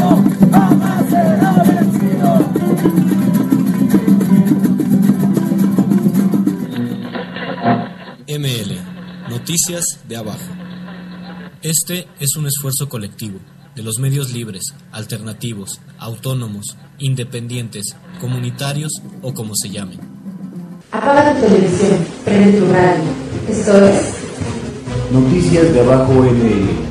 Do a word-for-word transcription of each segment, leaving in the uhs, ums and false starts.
pueblo jamás será vencido. M L, Noticias de Abajo. Este es un esfuerzo colectivo de los medios libres, alternativos, autónomos, independientes, comunitarios o como se llamen. Apaga tu televisión, prende tu radio. Esto es Noticias de Abajo M L.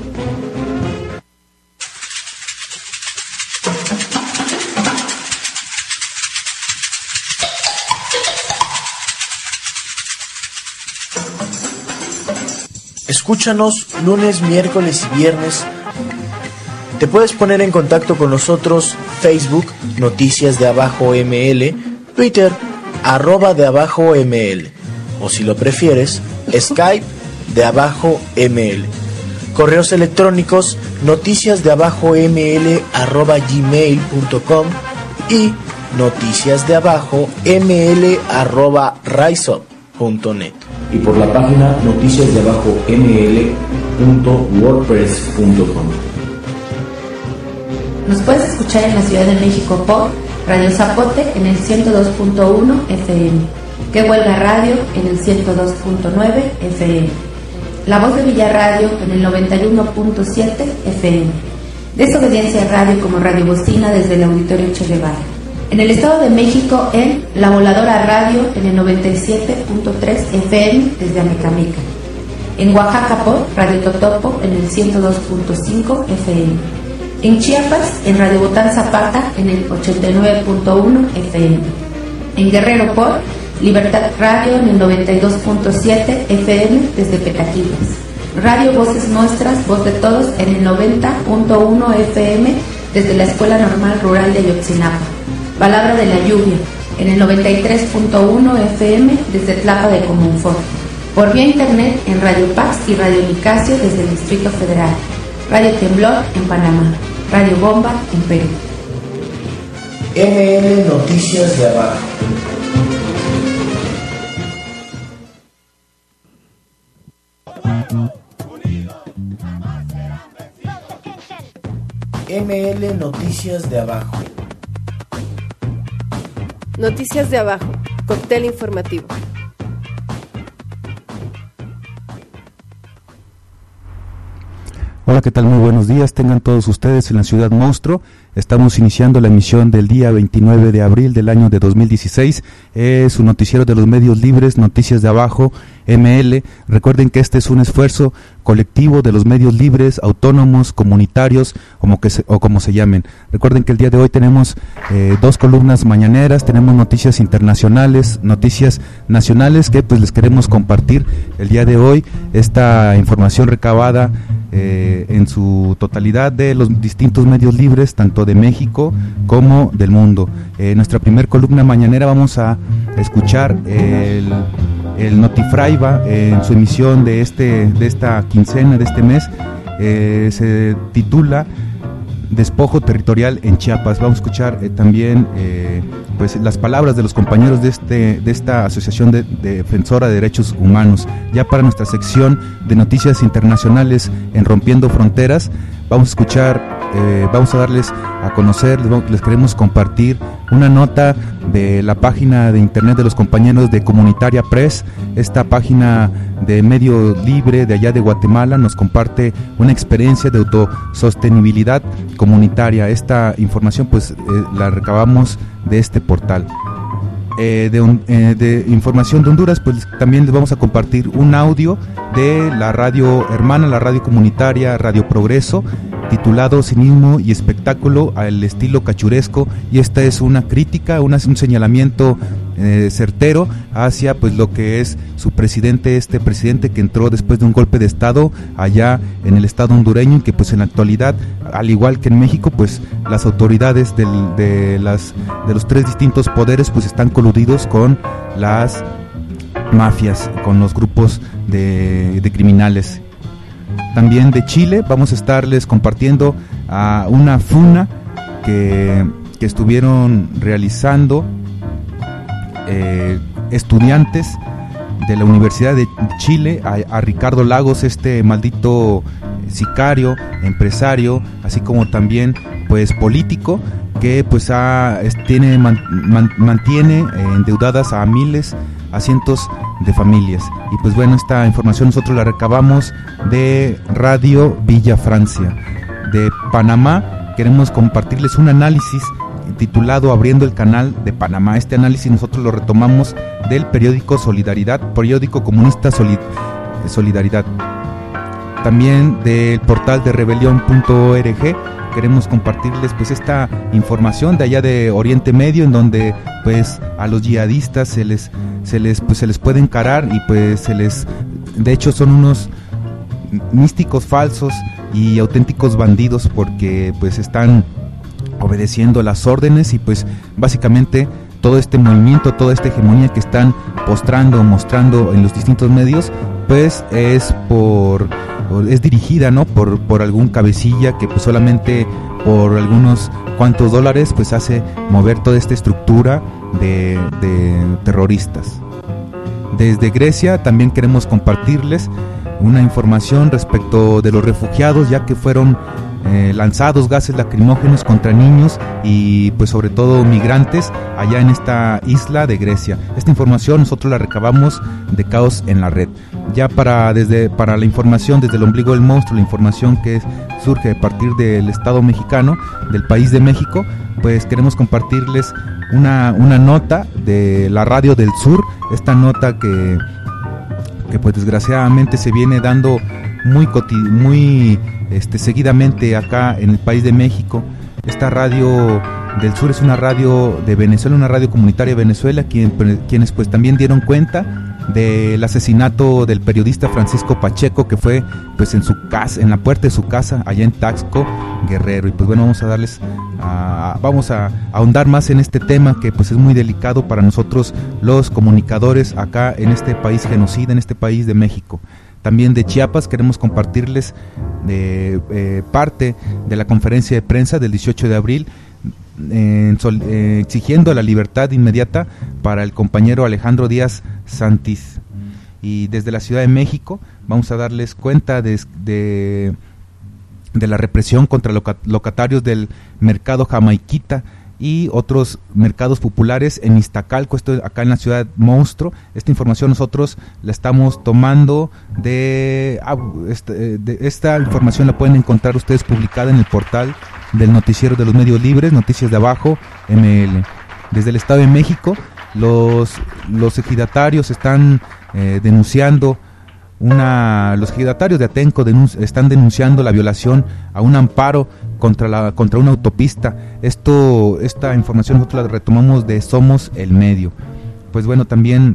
Escúchanos lunes, miércoles y viernes. Te puedes poner en contacto con nosotros: Facebook, Noticias de Abajo M L, Twitter, arroba de Abajo M L, o si lo prefieres, Skype de Abajo M L. Correos electrónicos: noticias de abajo ml arroba gmail punto com y noticias de abajo ml arroba riseup punto net. Y por la página noticias de abajo ml punto wordpress punto com. Nos puedes escuchar en la Ciudad de México por Radio Zapote en el ciento dos punto uno F M, Que Huelga Radio en el ciento dos punto nueve F M, La Voz de Villarradio en el noventa y uno punto siete F M, Desobediencia Radio como Radio Bocina desde el Auditorio Che Guevara. En el Estado de México en La Voladora Radio en el noventa y siete punto tres F M desde Amecameca. En Oaxaca por Radio Totopo en el ciento dos punto cinco F M. En Chiapas en Radio Botán Zapata en el ochenta y nueve punto uno F M. En Guerrero por Libertad Radio en el noventa y dos punto siete F M desde Petaquillas. Radio Voces Nuestras, Voz de Todos en el noventa punto uno F M desde la Escuela Normal Rural de Ayotzinapa. Palabra de la Lluvia en el noventa y tres punto uno F M desde Tlapa de Comunfort. Por vía internet en Radio Pax y Radio Nicasio desde el Distrito Federal. Radio Temblor en Panamá. Radio Bomba en Perú. M L Noticias de Abajo. M L Noticias de Abajo. Noticias de Abajo, cóctel informativo. Hola, ¿qué tal? Muy buenos días, tengan todos ustedes en la Ciudad Monstruo. Estamos iniciando la emisión del día veintinueve de abril del año de dos mil dieciséis. Es un noticiero de los medios libres, Noticias de Abajo, M L. Recuerden que este es un esfuerzo colectivo de los medios libres, autónomos, comunitarios, como que se, o como se llamen. Recuerden que el día de hoy tenemos eh, dos columnas mañaneras, tenemos noticias internacionales, noticias nacionales que pues les queremos compartir el día de hoy. Esta información recabada eh, en su totalidad de los distintos medios libres, tanto de México como del mundo. En eh, nuestra primer columna mañanera vamos a escuchar el, el Notifraiba eh, en su emisión de este de esta quincena, de este mes. Eh, se titula Despojo Territorial en Chiapas. Vamos a escuchar eh, también eh, pues las palabras de los compañeros de este de esta asociación de, de defensora de derechos humanos. Ya para nuestra sección de noticias internacionales en Rompiendo Fronteras, vamos a escuchar, eh, vamos a darles a conocer, les, les queremos compartir una nota de la página de internet de los compañeros de Comunitaria Press. Esta página de medio libre de allá de Guatemala nos comparte una experiencia de autosostenibilidad comunitaria. Esta información pues eh, la recabamos de este portal. Eh, de, un, eh, de información de Honduras, pues también les vamos a compartir un audio de la radio hermana, la radio comunitaria Radio Progreso, titulado Cinismo y Espectáculo al estilo cachuresco, y esta es una crítica, una, un señalamiento eh, certero hacia pues lo que es su presidente, este presidente que entró después de un golpe de estado allá en el estado hondureño, y que pues en la actualidad, al igual que en México, pues las autoridades del, de, las, de los tres distintos poderes pues están coludidos con las mafias, con los grupos de, de criminales. También de Chile vamos a estarles compartiendo a una funa que, que estuvieron realizando eh, estudiantes de la Universidad de Chile a, a Ricardo Lagos, este maldito sicario, empresario, así como también pues político que pues ha, es, tiene man, man, mantiene eh, endeudadas a miles, a cientos de familias. Y pues bueno, esta información nosotros la recabamos de Radio Villa Francia. De Panamá queremos compartirles un análisis titulado Abriendo el Canal de Panamá. Este análisis nosotros lo retomamos del periódico Solidaridad, periódico comunista Solid, Solidaridad. También del portal de rebelión punto org queremos compartirles pues esta información de allá de Oriente Medio, en donde pues a los yihadistas se les se les pues se les puede encarar y pues se les, de hecho son unos místicos falsos y auténticos bandidos, porque pues están obedeciendo las órdenes y pues básicamente todo este movimiento, toda esta hegemonía que están postrando, mostrando en los distintos medios, pues es por es dirigida, ¿no? por por algún cabecilla que pues solamente por algunos cuantos dólares pues hace mover toda esta estructura de, de terroristas. Desde Grecia también queremos compartirles una información respecto de los refugiados, ya que fueron eh, lanzados gases lacrimógenos contra niños y pues sobre todo migrantes allá en esta isla de Grecia. Esta información nosotros la recabamos de Caos en la Red. Ya para desde para la información desde el ombligo del monstruo, la información que es, surge a partir del Estado mexicano, del país de México, pues queremos compartirles una, una nota de la Radio del Sur, esta nota que que pues desgraciadamente se viene dando muy coti- muy este seguidamente acá en el país de México. Esta Radio del Sur es una radio de Venezuela, una radio comunitaria de Venezuela, quien, quienes pues también dieron cuenta del asesinato del periodista Francisco Pacheco, que fue pues en su casa, en la puerta de su casa allá en Taxco, Guerrero. Y pues bueno, vamos a darles a, vamos a, a ahondar más en este tema que pues es muy delicado para nosotros los comunicadores acá en este país genocida, en este país de México. También de Chiapas queremos compartirles de, eh, parte de la conferencia de prensa del dieciocho de abril, eh, sol, eh, exigiendo la libertad inmediata para el compañero Alejandro Díaz Santis. Y desde la Ciudad de México vamos a darles cuenta de, de, de la represión contra loca, locatarios del mercado Jamaiquita y otros mercados populares en Iztacalco, esto acá en la ciudad monstruo. Esta información nosotros la estamos tomando de, ah, esta, de esta información la pueden encontrar ustedes publicada en el portal del noticiero de los medios libres, Noticias de Abajo M L. Desde el Estado de México los, los ejidatarios están eh, denunciando una los ejidatarios de Atenco denunci- están denunciando la violación a un amparo contra la contra una autopista. Esto esta información nosotros la retomamos de Somos el Medio. Pues bueno, también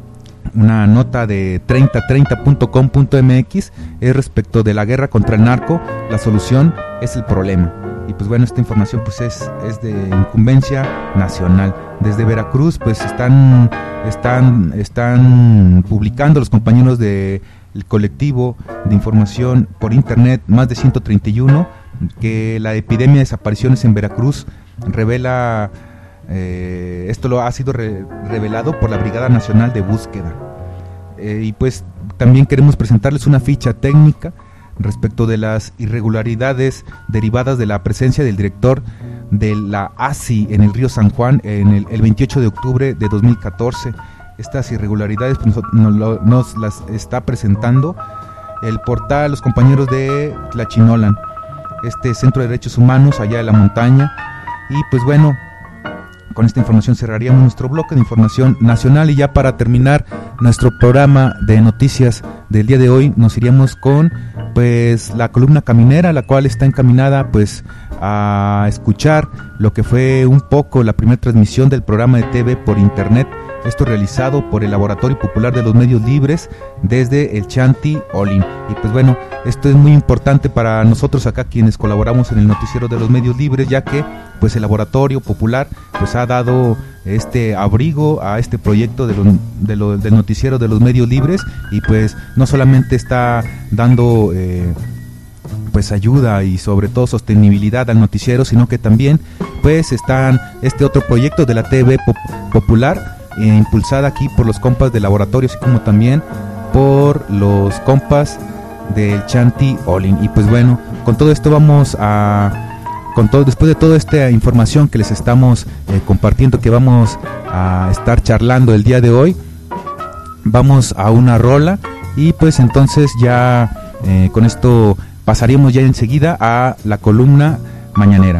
una nota de treinta treinta punto com punto m x es respecto de la guerra contra el narco, la solución es el problema. Y pues bueno, esta información pues es, es de incumbencia nacional. Desde Veracruz pues están están están publicando los compañeros del colectivo de información por internet más de ciento treinta y uno que la epidemia de desapariciones en Veracruz revela eh, esto lo ha sido re, revelado por la Brigada Nacional de Búsqueda. Eh, y pues también queremos presentarles una ficha técnica respecto de las irregularidades derivadas de la presencia del director de la A S I en el río San Juan en el, el veintiocho de octubre de dos mil catorce. Estas irregularidades pues, nos, nos, nos las está presentando el portal Los Compañeros de Tlachinolan, este centro de derechos humanos allá de la montaña. Y pues bueno, con esta información cerraríamos nuestro bloque de información nacional, y ya para terminar nuestro programa de noticias del día de hoy nos iríamos con pues la columna caminera, la cual está encaminada pues a escuchar lo que fue un poco la primera transmisión del programa de T V por internet, esto realizado por el Laboratorio Popular de los Medios Libres desde el Chanti Olin. Y pues bueno, esto es muy importante para nosotros acá quienes colaboramos en el noticiero de los medios libres, ya que pues el Laboratorio Popular pues ha dado este abrigo a este proyecto de lo, de lo, del noticiero de los medios libres, y pues no solamente está dando eh, pues ayuda y sobre todo sostenibilidad al noticiero, sino que también pues están este otro proyecto de la T V pop popular eh, impulsada aquí por los compas del laboratorio, así como también por los compas del Chanti Olin. Y pues bueno, con todo esto vamos a con todo, después de toda esta información que les estamos eh, compartiendo, que vamos a estar charlando el día de hoy, vamos a una rola y pues entonces ya eh, con esto pasaríamos ya enseguida a la columna mañanera.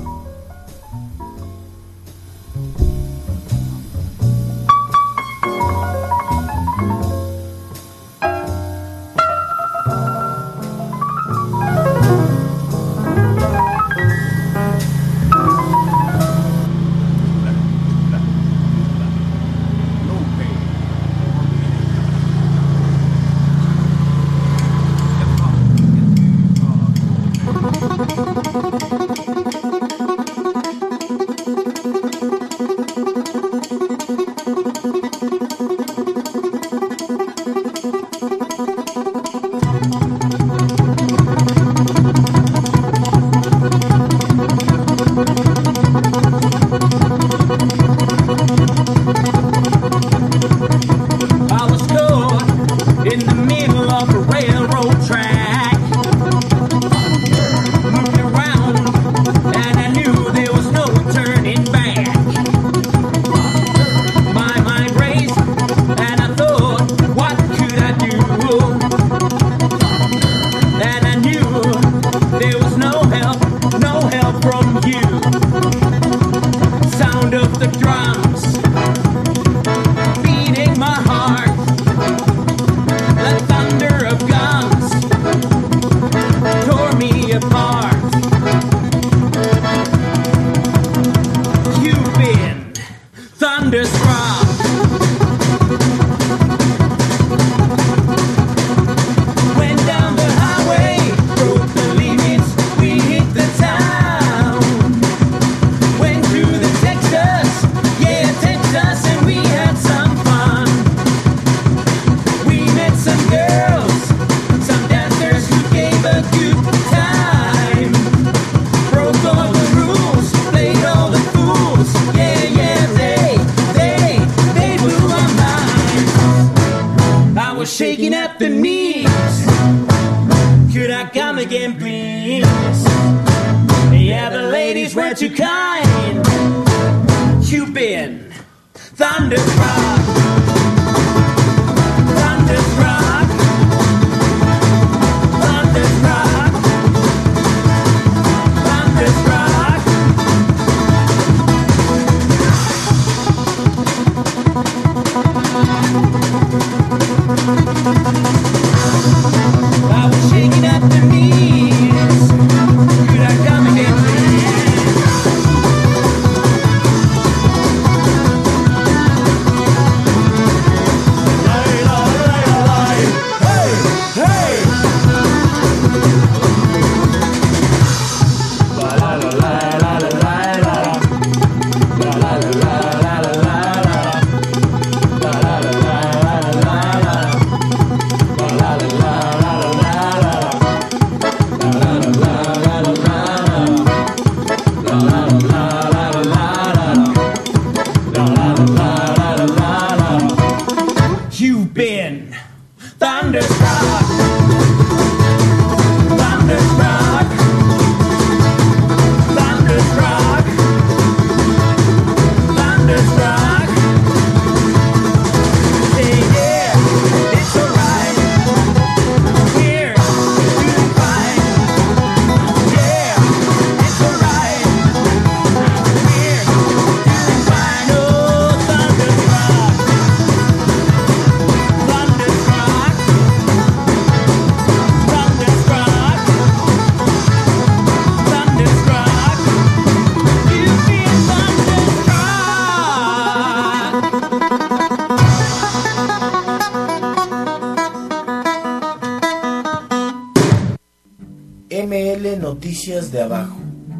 M L Noticias de Abajo.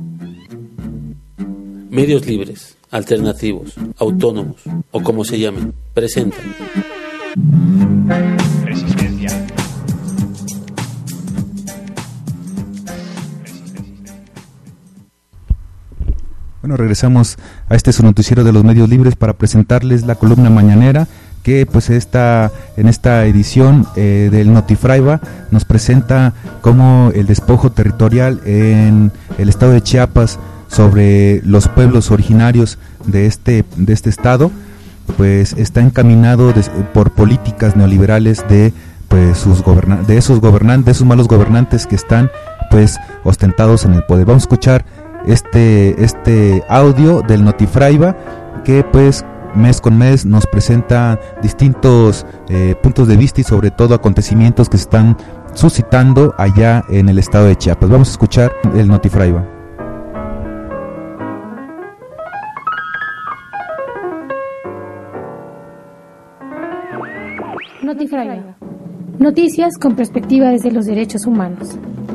Medios libres, alternativos, autónomos o como se llamen, presentan Resistencia. Bueno, regresamos a este su noticiero de los medios libres para presentarles la columna mañanera que pues esta, en esta edición eh, del Notifraiva nos presenta cómo el despojo territorial en el estado de Chiapas sobre los pueblos originarios de este, de este estado pues está encaminado de, por políticas neoliberales de pues sus goberna- de esos gobernantes, de esos malos gobernantes que están pues ostentados en el poder. Vamos a escuchar este este audio del Notifraiva que pues mes con mes nos presenta distintos eh, puntos de vista y sobre todo acontecimientos que se están suscitando allá en el estado de Chiapas. Vamos a escuchar el Notifraiva. Notifraiva. Noticias con perspectiva desde los derechos humanos.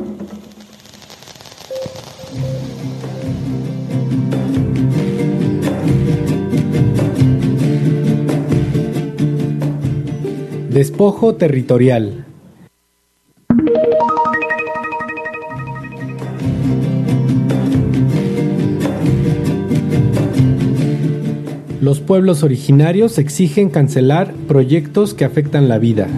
Despojo territorial. Los pueblos originarios exigen cancelar proyectos que afectan la vida.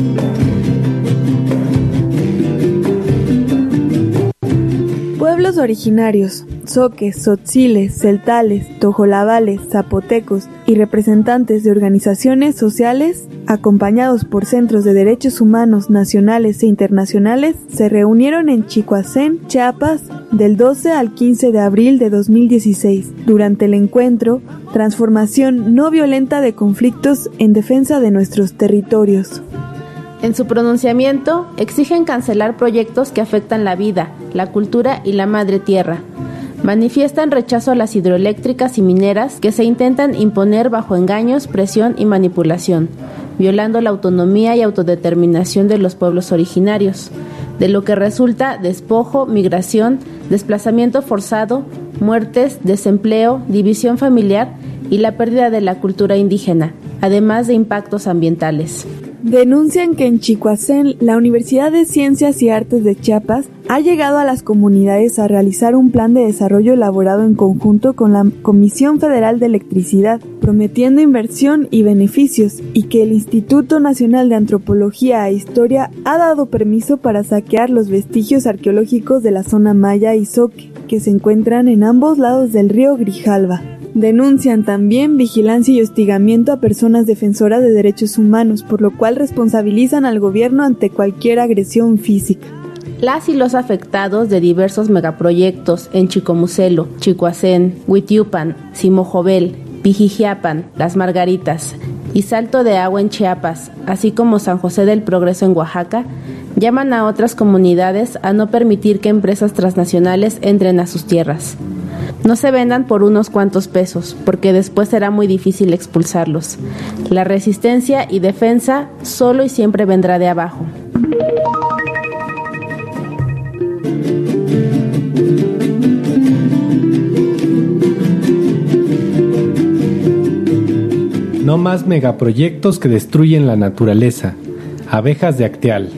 Pueblos originarios, zoques, tzotziles, celtales, tojolabales, zapotecos y representantes de organizaciones sociales, acompañados por centros de derechos humanos nacionales e internacionales, se reunieron en Chicoacén, Chiapas, del doce al quince de abril de dos mil dieciséis. Durante el encuentro, transformación no violenta de conflictos en defensa de nuestros territorios. En su pronunciamiento, exigen cancelar proyectos que afectan la vida, la cultura y la madre tierra. Manifiestan rechazo a las hidroeléctricas y mineras que se intentan imponer bajo engaños, presión y manipulación, violando la autonomía y autodeterminación de los pueblos originarios, de lo que resulta despojo, migración, desplazamiento forzado, muertes, desempleo, división familiar y la pérdida de la cultura indígena, además de impactos ambientales. Denuncian que en Chicoacén, la Universidad de Ciencias y Artes de Chiapas ha llegado a las comunidades a realizar un plan de desarrollo elaborado en conjunto con la Comisión Federal de Electricidad, prometiendo inversión y beneficios, y que el Instituto Nacional de Antropología e Historia ha dado permiso para saquear los vestigios arqueológicos de la zona maya y zoque, que se encuentran en ambos lados del río Grijalva. Denuncian también vigilancia y hostigamiento a personas defensoras de derechos humanos, por lo cual responsabilizan al gobierno ante cualquier agresión física. Las y los afectados de diversos megaproyectos en Chicomucelo, Chicoacén, Huitiupan, Simojovel, Pijijiapan, Las Margaritas y Salto de Agua en Chiapas, así como San José del Progreso en Oaxaca, llaman a otras comunidades a no permitir que empresas transnacionales entren a sus tierras. No se vendan por unos cuantos pesos, porque después será muy difícil expulsarlos. La resistencia y defensa solo y siempre vendrá de abajo. No más megaproyectos que destruyen la naturaleza. Abejas de Acteal.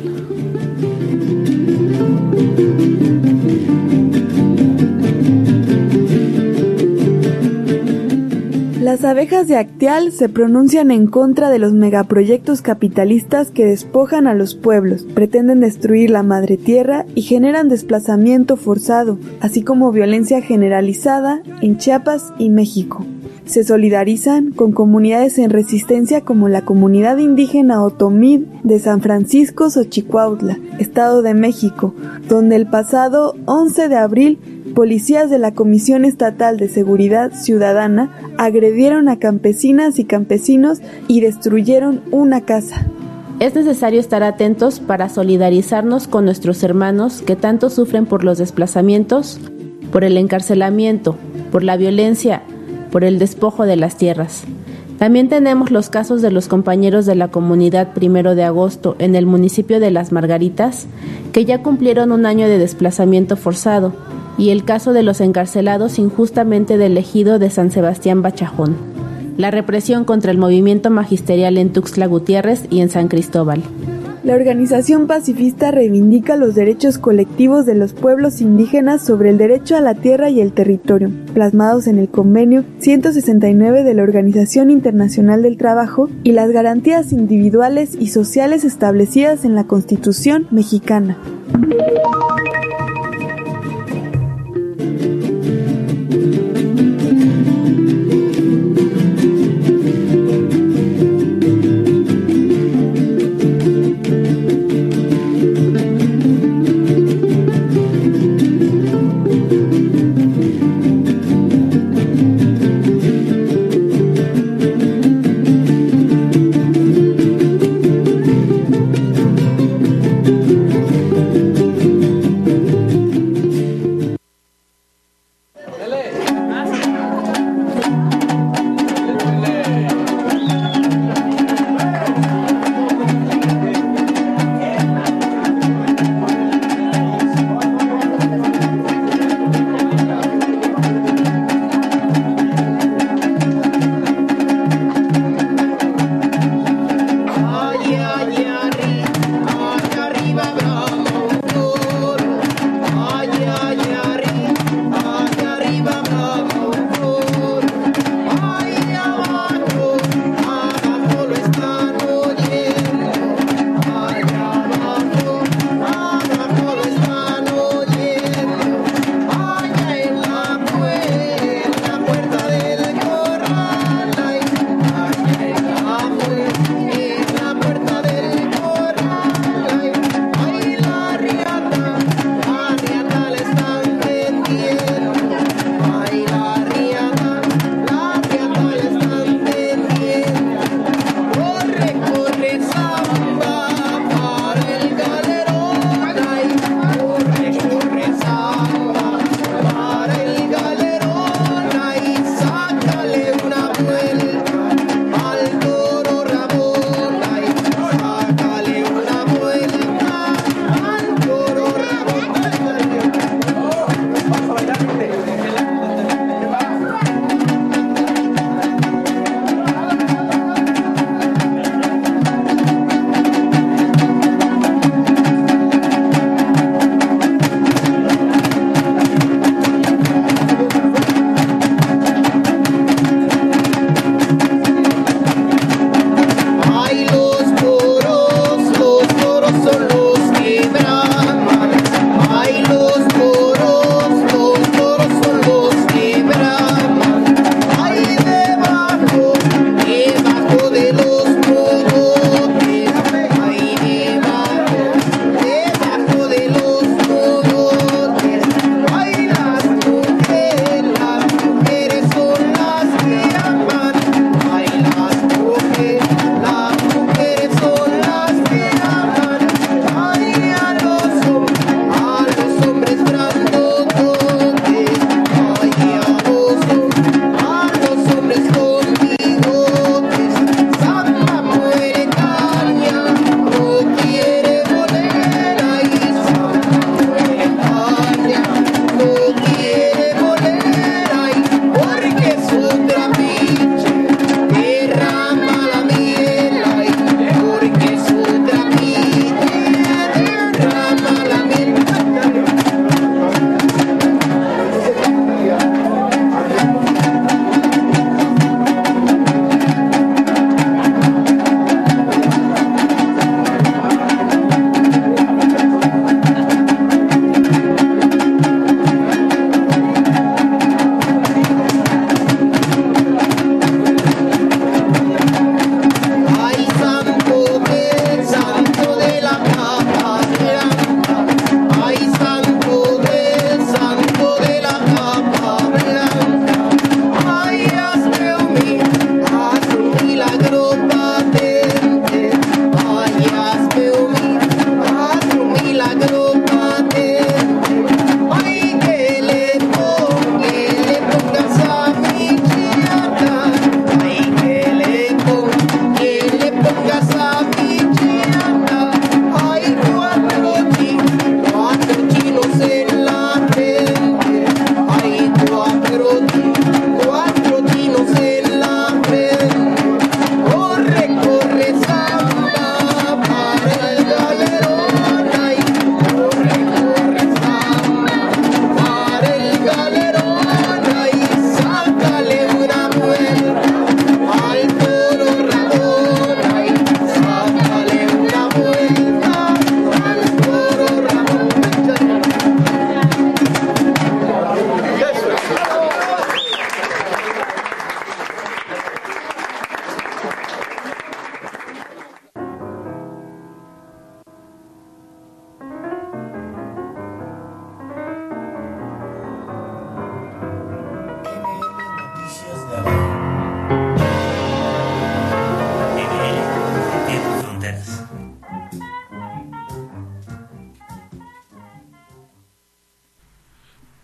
Las abejas de Acteal se pronuncian en contra de los megaproyectos capitalistas que despojan a los pueblos, pretenden destruir la madre tierra y generan desplazamiento forzado, así como violencia generalizada en Chiapas y México. Se solidarizan con comunidades en resistencia como la comunidad indígena Otomí de San Francisco Xochicuautla, Estado de México, donde el pasado once de abril policías de la Comisión Estatal de Seguridad Ciudadana agredieron a campesinas y campesinos y destruyeron una casa. Es necesario estar atentos para solidarizarnos con nuestros hermanos que tanto sufren por los desplazamientos, por el encarcelamiento, por la violencia, por el despojo de las tierras. También tenemos los casos de los compañeros de la comunidad Primero de Agosto en el municipio de Las Margaritas, que ya cumplieron un año de desplazamiento forzado, y el caso de los encarcelados injustamente del ejido de San Sebastián Bachajón. La represión contra el movimiento magisterial en Tuxtla Gutiérrez y en San Cristóbal. La organización pacifista reivindica los derechos colectivos de los pueblos indígenas sobre el derecho a la tierra y el territorio, plasmados en el Convenio ciento sesenta y nueve de la Organización Internacional del Trabajo y las garantías individuales y sociales establecidas en la Constitución mexicana.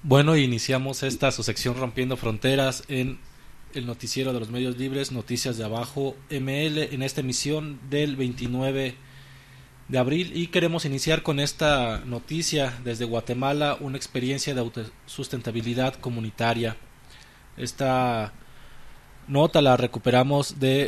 Bueno, iniciamos esta su sección Rompiendo Fronteras en el noticiero de los medios libres, Noticias de Abajo M L, en esta emisión del veintinueve de abril, y queremos iniciar con esta noticia desde Guatemala, una experiencia de autosustentabilidad comunitaria. Esta nota la recuperamos de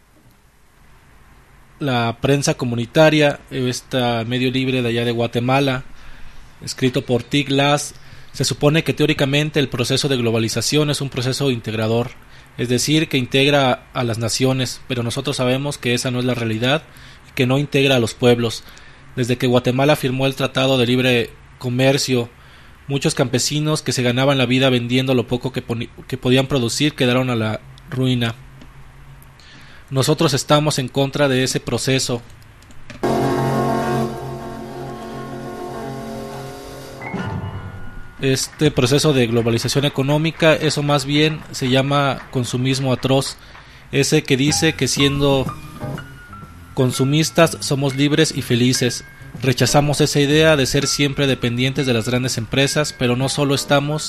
la prensa comunitaria, este medio libre de allá de Guatemala, escrito por Tig Lass. Se supone que teóricamente el proceso de globalización es un proceso integrador, es decir, que integra a las naciones, pero nosotros sabemos que esa no es la realidad y que no integra a los pueblos. Desde que Guatemala firmó el Tratado de Libre Comercio, muchos campesinos que se ganaban la vida vendiendo lo poco que, que podían producir quedaron a la ruina. Nosotros estamos en contra de ese proceso. Este proceso de globalización económica, eso más bien se llama consumismo atroz, ese que dice que siendo consumistas somos libres y felices. Rechazamos esa idea de ser siempre dependientes de las grandes empresas, pero no solo estamos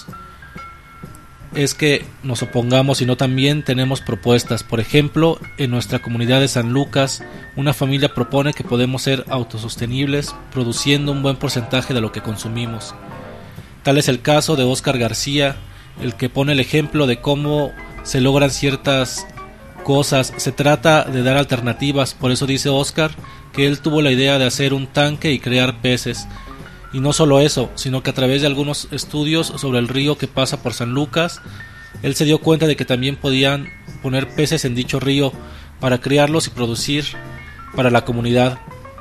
es que nos opongamos, sino también tenemos propuestas. Por ejemplo, en nuestra comunidad de San Lucas, una familia propone que podemos ser autosostenibles produciendo un buen porcentaje de lo que consumimos. Tal es el caso de Óscar García, el que pone el ejemplo de cómo se logran ciertas cosas. Se trata de dar alternativas, por eso dice Óscar que él tuvo la idea de hacer un tanque y crear peces. Y no solo eso, sino que a través de algunos estudios sobre el río que pasa por San Lucas, él se dio cuenta de que también podían poner peces en dicho río para criarlos y producir para la comunidad.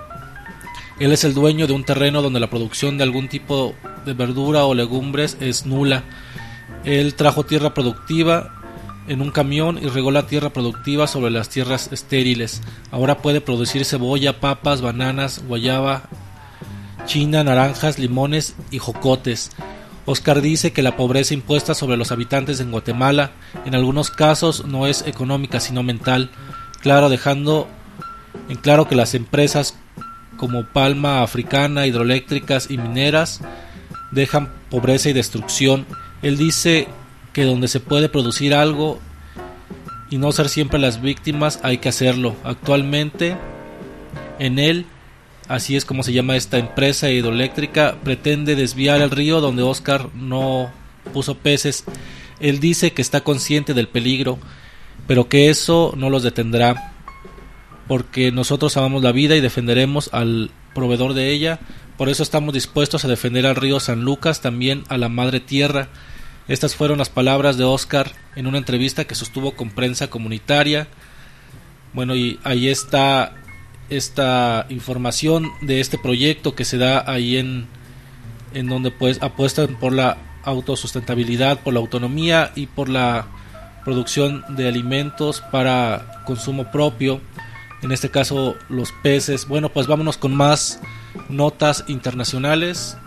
Él es el dueño de un terreno donde la producción de algún tipo de verdura o legumbres es nula. Él trajo tierra productiva en un camión y regó la tierra productiva sobre las tierras estériles. Ahora puede producir cebolla, papas, bananas, guayaba, china, naranjas, limones y jocotes. Óscar dice que la pobreza impuesta sobre los habitantes en Guatemala en algunos casos no es económica sino mental, claro, dejando en claro que las empresas como Palma Africana, hidroeléctricas y mineras dejan pobreza y destrucción. Él dice que donde se puede producir algo y no ser siempre las víctimas, hay que hacerlo. Actualmente en él, así es como se llama esta empresa hidroeléctrica, pretende desviar el río donde Óscar no puso peces. Él dice que está consciente del peligro, pero que eso no los detendrá, porque nosotros amamos la vida y defenderemos al proveedor de ella. Por eso estamos dispuestos a defender al río San Lucas, también a la madre tierra. Estas fueron las palabras de Óscar en una entrevista que sostuvo con prensa comunitaria. Bueno, y ahí está esta información de este proyecto que se da ahí en, en donde pues apuestan por la autosustentabilidad, por la autonomía y por la producción de alimentos para consumo propio. En este caso los peces. Bueno, pues vámonos con más notas internacionales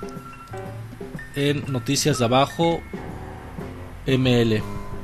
en Noticias de Abajo M L.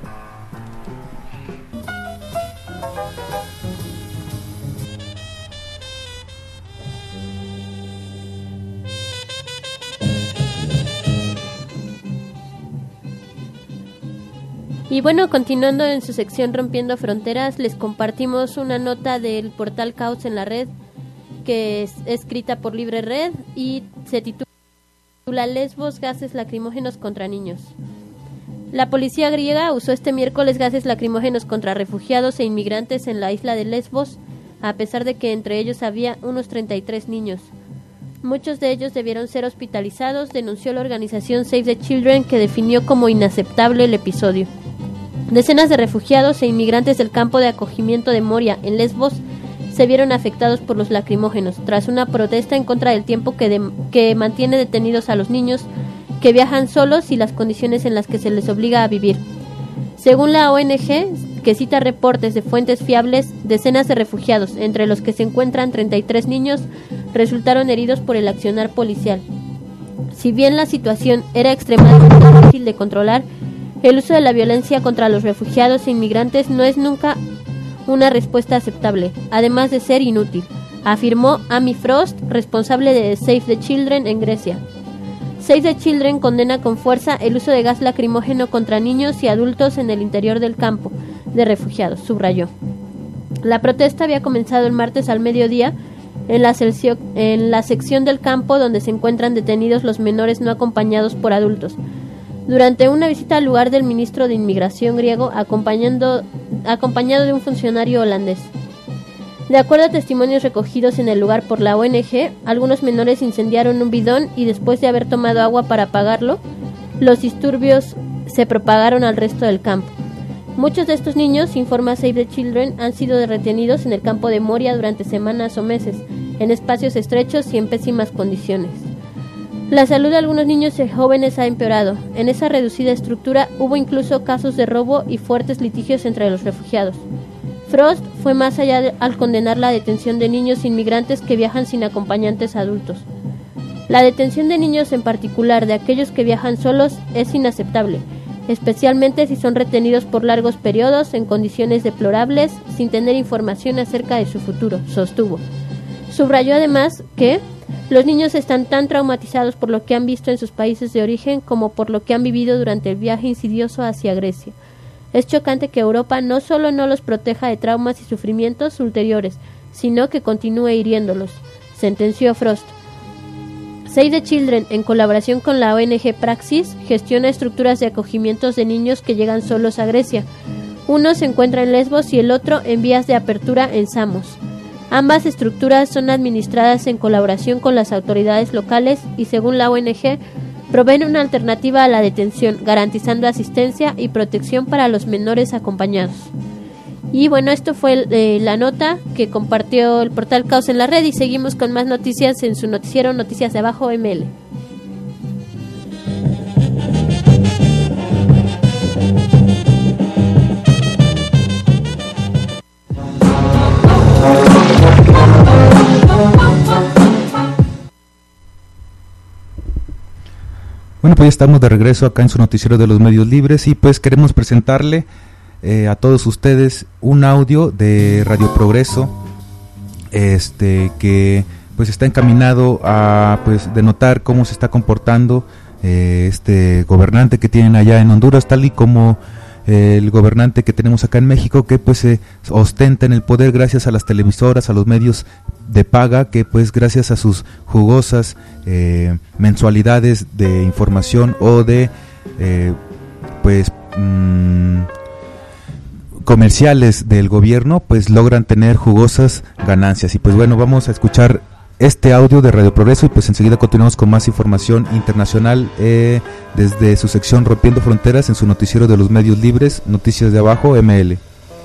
Y bueno, continuando en su sección Rompiendo Fronteras, les compartimos una nota del portal Caos en la Red, que es escrita por Libre Red y se titula Lesbos, gases lacrimógenos contra niños. La policía griega usó este miércoles gases lacrimógenos contra refugiados e inmigrantes en la isla de Lesbos, a pesar de que entre ellos había unos treinta y tres niños. Muchos de ellos debieron ser hospitalizados, denunció la organización Save the Children, que definió como inaceptable el episodio. Decenas de refugiados e inmigrantes del campo de acogimiento de Moria, en Lesbos, se vieron afectados por los lacrimógenos, tras una protesta en contra del tiempo que, de, que mantiene detenidos a los niños que viajan solos y las condiciones en las que se les obliga a vivir. Según la O N G, que cita reportes de fuentes fiables, decenas de refugiados, entre los que se encuentran treinta y tres niños, resultaron heridos por el accionar policial. Si bien la situación era extremadamente difícil de controlar, el uso de la violencia contra los refugiados e inmigrantes no es nunca una respuesta aceptable, además de ser inútil, afirmó Amy Frost, responsable de Save the Children en Grecia. Save the Children condena con fuerza el uso de gas lacrimógeno contra niños y adultos en el interior del campo de refugiados, subrayó. La protesta había comenzado el martes al mediodía en la, sección, en la sección del campo donde se encuentran detenidos los menores no acompañados por adultos, durante una visita al lugar del ministro de Inmigración griego acompañando, acompañado de un funcionario holandés. De acuerdo a testimonios recogidos en el lugar por la O N G, algunos menores incendiaron un bidón y después de haber tomado agua para apagarlo, los disturbios se propagaron al resto del campo. Muchos de estos niños, informa Save the Children, han sido retenidos en el campo de Moria durante semanas o meses, en espacios estrechos y en pésimas condiciones. La salud de algunos niños y jóvenes ha empeorado. En esa reducida estructura hubo incluso casos de robo y fuertes litigios entre los refugiados. Frost fue más allá de, al condenar la detención de niños inmigrantes que viajan sin acompañantes adultos. La detención de niños, en particular de aquellos que viajan solos, es inaceptable, especialmente si son retenidos por largos periodos en condiciones deplorables sin tener información acerca de su futuro, sostuvo. Subrayó además que los niños están tan traumatizados por lo que han visto en sus países de origen como por lo que han vivido durante el viaje insidioso hacia Grecia. Es chocante que Europa no solo no los proteja de traumas y sufrimientos ulteriores, sino que continúe hiriéndolos, sentenció Frost. Save the Children, en colaboración con la O N G Praxis, gestiona estructuras de acogimiento de niños que llegan solos a Grecia. Uno se encuentra en Lesbos y el otro en vías de apertura en Samos. Ambas estructuras son administradas en colaboración con las autoridades locales y, según la O N G, proveen una alternativa a la detención, garantizando asistencia y protección para los menores acompañados. Y bueno, esto fue eh, la nota que compartió el portal Caos en la Red, y seguimos con más noticias en su noticiero Noticias de Abajo M L. Bueno, pues ya estamos de regreso acá en su noticiero de los medios libres y pues queremos presentarle eh, a todos ustedes un audio de Radio Progreso, este que pues está encaminado a pues denotar cómo se está comportando eh, este gobernante que tienen allá en Honduras, tal y como eh, el gobernante que tenemos acá en México, que pues se ostenta en el poder gracias a las televisoras, a los medios de paga, que pues gracias a sus jugosas eh, mensualidades de información o de eh, pues mmm, comerciales del gobierno, pues logran tener jugosas ganancias. Y pues bueno, vamos a escuchar este audio de Radio Progreso y pues enseguida continuamos con más información internacional eh, desde su sección Rompiendo Fronteras en su noticiero de los medios libres, Noticias de Abajo M L.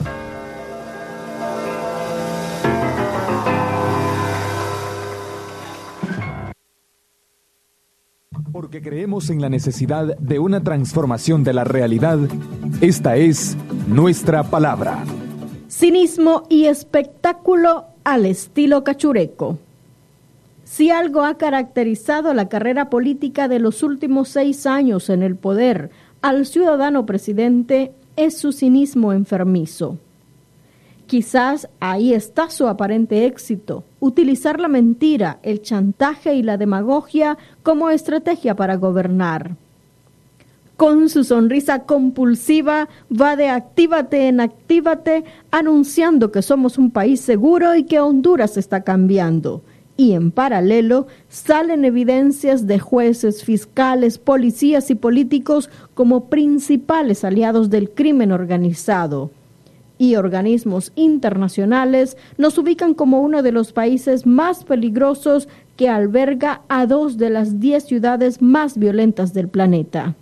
Porque creemos en la necesidad de una transformación de la realidad, esta es nuestra palabra. Cinismo y espectáculo al estilo cachureco. Si algo ha caracterizado la carrera política de los últimos seis años en el poder al ciudadano presidente, es su cinismo enfermizo. Quizás ahí está su aparente éxito, utilizar la mentira, el chantaje y la demagogia como estrategia para gobernar. Con su sonrisa compulsiva va de actívate en actívate, anunciando que somos un país seguro y que Honduras está cambiando. Y en paralelo salen evidencias de jueces, fiscales, policías y políticos como principales aliados del crimen organizado. Y organismos internacionales nos ubican como uno de los países más peligrosos que alberga a dos de las diez ciudades más violentas del planeta.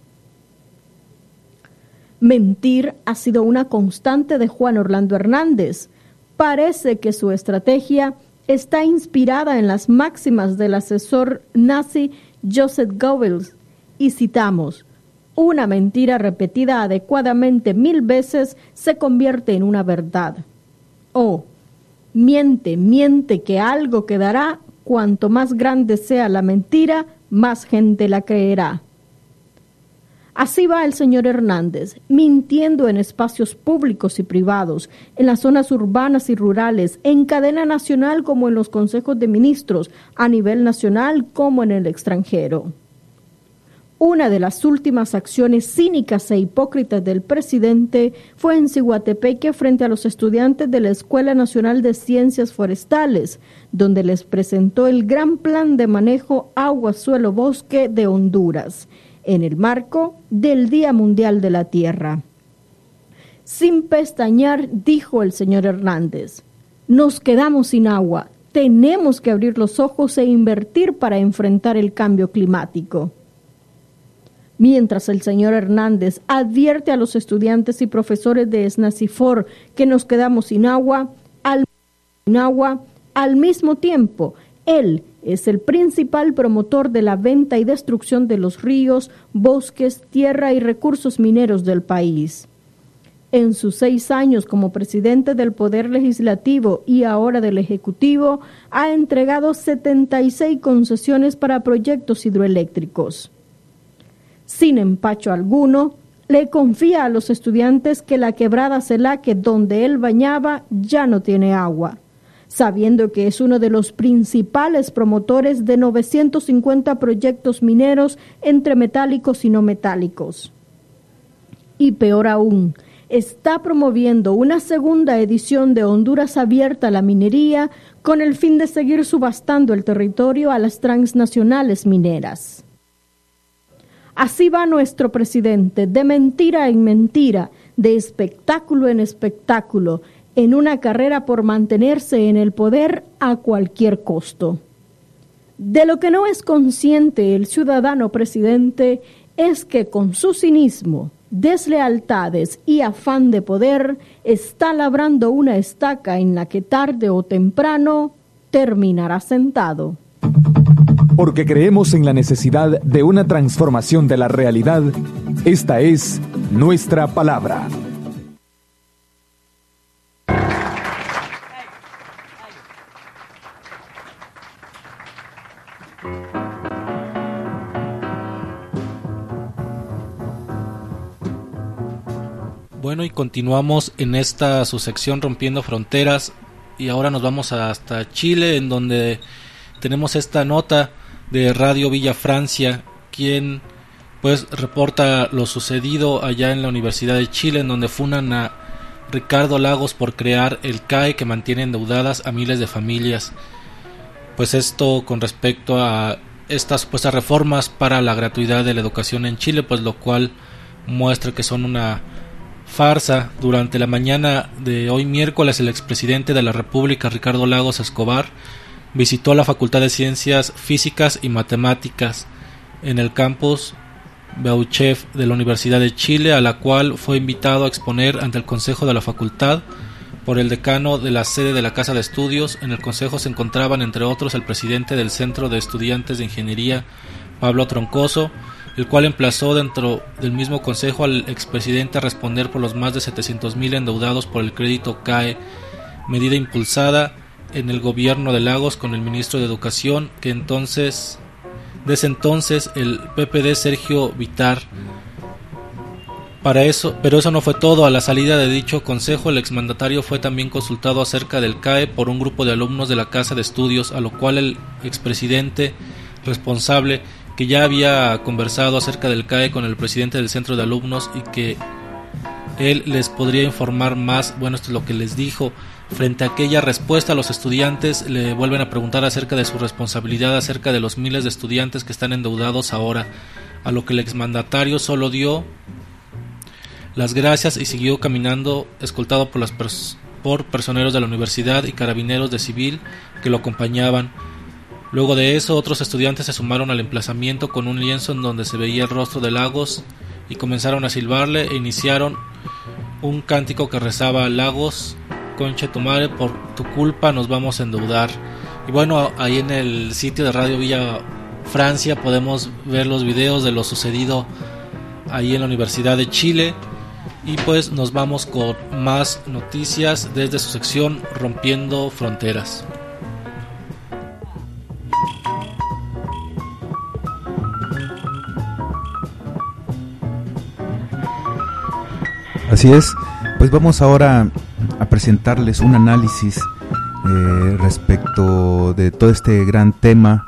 Mentir ha sido una constante de Juan Orlando Hernández. Parece que su estrategia está inspirada en las máximas del asesor nazi Joseph Goebbels, y citamos: una mentira repetida adecuadamente mil veces se convierte en una verdad. O, miente, miente que algo quedará, cuanto más grande sea la mentira, más gente la creerá. Así va el señor Hernández, mintiendo en espacios públicos y privados, en las zonas urbanas y rurales, en cadena nacional como en los consejos de ministros, a nivel nacional como en el extranjero. Una de las últimas acciones cínicas e hipócritas del presidente fue en Ciguatepeque frente a los estudiantes de la Escuela Nacional de Ciencias Forestales, donde les presentó el gran plan de manejo agua, suelo, bosque de Honduras, en el marco del Día Mundial de la Tierra. Sin pestañear, dijo el señor Hernández: nos quedamos sin agua, tenemos que abrir los ojos e invertir para enfrentar el cambio climático. Mientras el señor Hernández advierte a los estudiantes y profesores de Esnacifor que nos quedamos sin agua, al, sin agua, al mismo tiempo, él es el principal promotor de la venta y destrucción de los ríos, bosques, tierra y recursos mineros del país. En sus seis años como presidente del Poder Legislativo y ahora del Ejecutivo, ha entregado setenta y seis concesiones para proyectos hidroeléctricos. Sin empacho alguno, le confía a los estudiantes que la quebrada Celaque, donde él bañaba, ya no tiene agua, sabiendo que es uno de los principales promotores de novecientos cincuenta proyectos mineros entre metálicos y no metálicos. Y peor aún, está promoviendo una segunda edición de Honduras Abierta a la Minería con el fin de seguir subastando el territorio a las transnacionales mineras. Así va nuestro presidente, de mentira en mentira, de espectáculo en espectáculo, en una carrera por mantenerse en el poder a cualquier costo. De lo que no es consciente el ciudadano presidente es que con su cinismo, deslealtades y afán de poder está labrando una estaca en la que tarde o temprano terminará sentado. Porque creemos en la necesidad de una transformación de la realidad, esta es nuestra palabra. Bueno, y continuamos en esta su sección Rompiendo Fronteras, y ahora nos vamos hasta Chile, en donde tenemos esta nota de Radio Villa Francia, quien pues reporta lo sucedido allá en la Universidad de Chile, en donde funan a Ricardo Lagos por crear el C A E que mantiene endeudadas a miles de familias. Pues esto con respecto a estas supuestas reformas para la gratuidad de la educación en Chile, pues lo cual muestra que son una farsa. Durante la mañana de hoy miércoles, el expresidente de la República, Ricardo Lagos Escobar, visitó la Facultad de Ciencias Físicas y Matemáticas en el campus Beauchef de la Universidad de Chile, a la cual fue invitado a exponer ante el Consejo de la Facultad por el decano de la sede de la Casa de Estudios. En el Consejo se encontraban, entre otros, el presidente del Centro de Estudiantes de Ingeniería, Pablo Troncoso, el cual emplazó dentro del mismo Consejo al expresidente a responder por los más de setecientos mil endeudados por el crédito C A E, medida impulsada en el gobierno de Lagos con el ministro de Educación, que entonces, desde entonces, el P P D Sergio Vitar. Para eso, pero eso no fue todo. A la salida de dicho consejo, el exmandatario fue también consultado acerca del C A E por un grupo de alumnos de la Casa de Estudios, a lo cual el expresidente responsable, que ya había conversado acerca del C A E con el presidente del centro de alumnos y que él les podría informar más. Bueno, esto es lo que les dijo. Frente a aquella respuesta, los estudiantes le vuelven a preguntar acerca de su responsabilidad acerca de los miles de estudiantes que están endeudados ahora, a lo que el exmandatario solo dio las gracias y siguió caminando, escoltado por, las pers- por personeros de la universidad y carabineros de civil que lo acompañaban. Luego de eso, otros estudiantes se sumaron al emplazamiento con un lienzo en donde se veía el rostro de Lagos y comenzaron a silbarle e iniciaron un cántico que rezaba: Lagos, concha tu madre, por tu culpa nos vamos a endeudar. Y bueno, ahí en el sitio de Radio Villa Francia podemos ver los videos de lo sucedido ahí en la Universidad de Chile. Y pues nos vamos con más noticias desde su sección Rompiendo Fronteras. Así es, pues vamos ahora a presentarles un análisis eh, respecto de todo este gran tema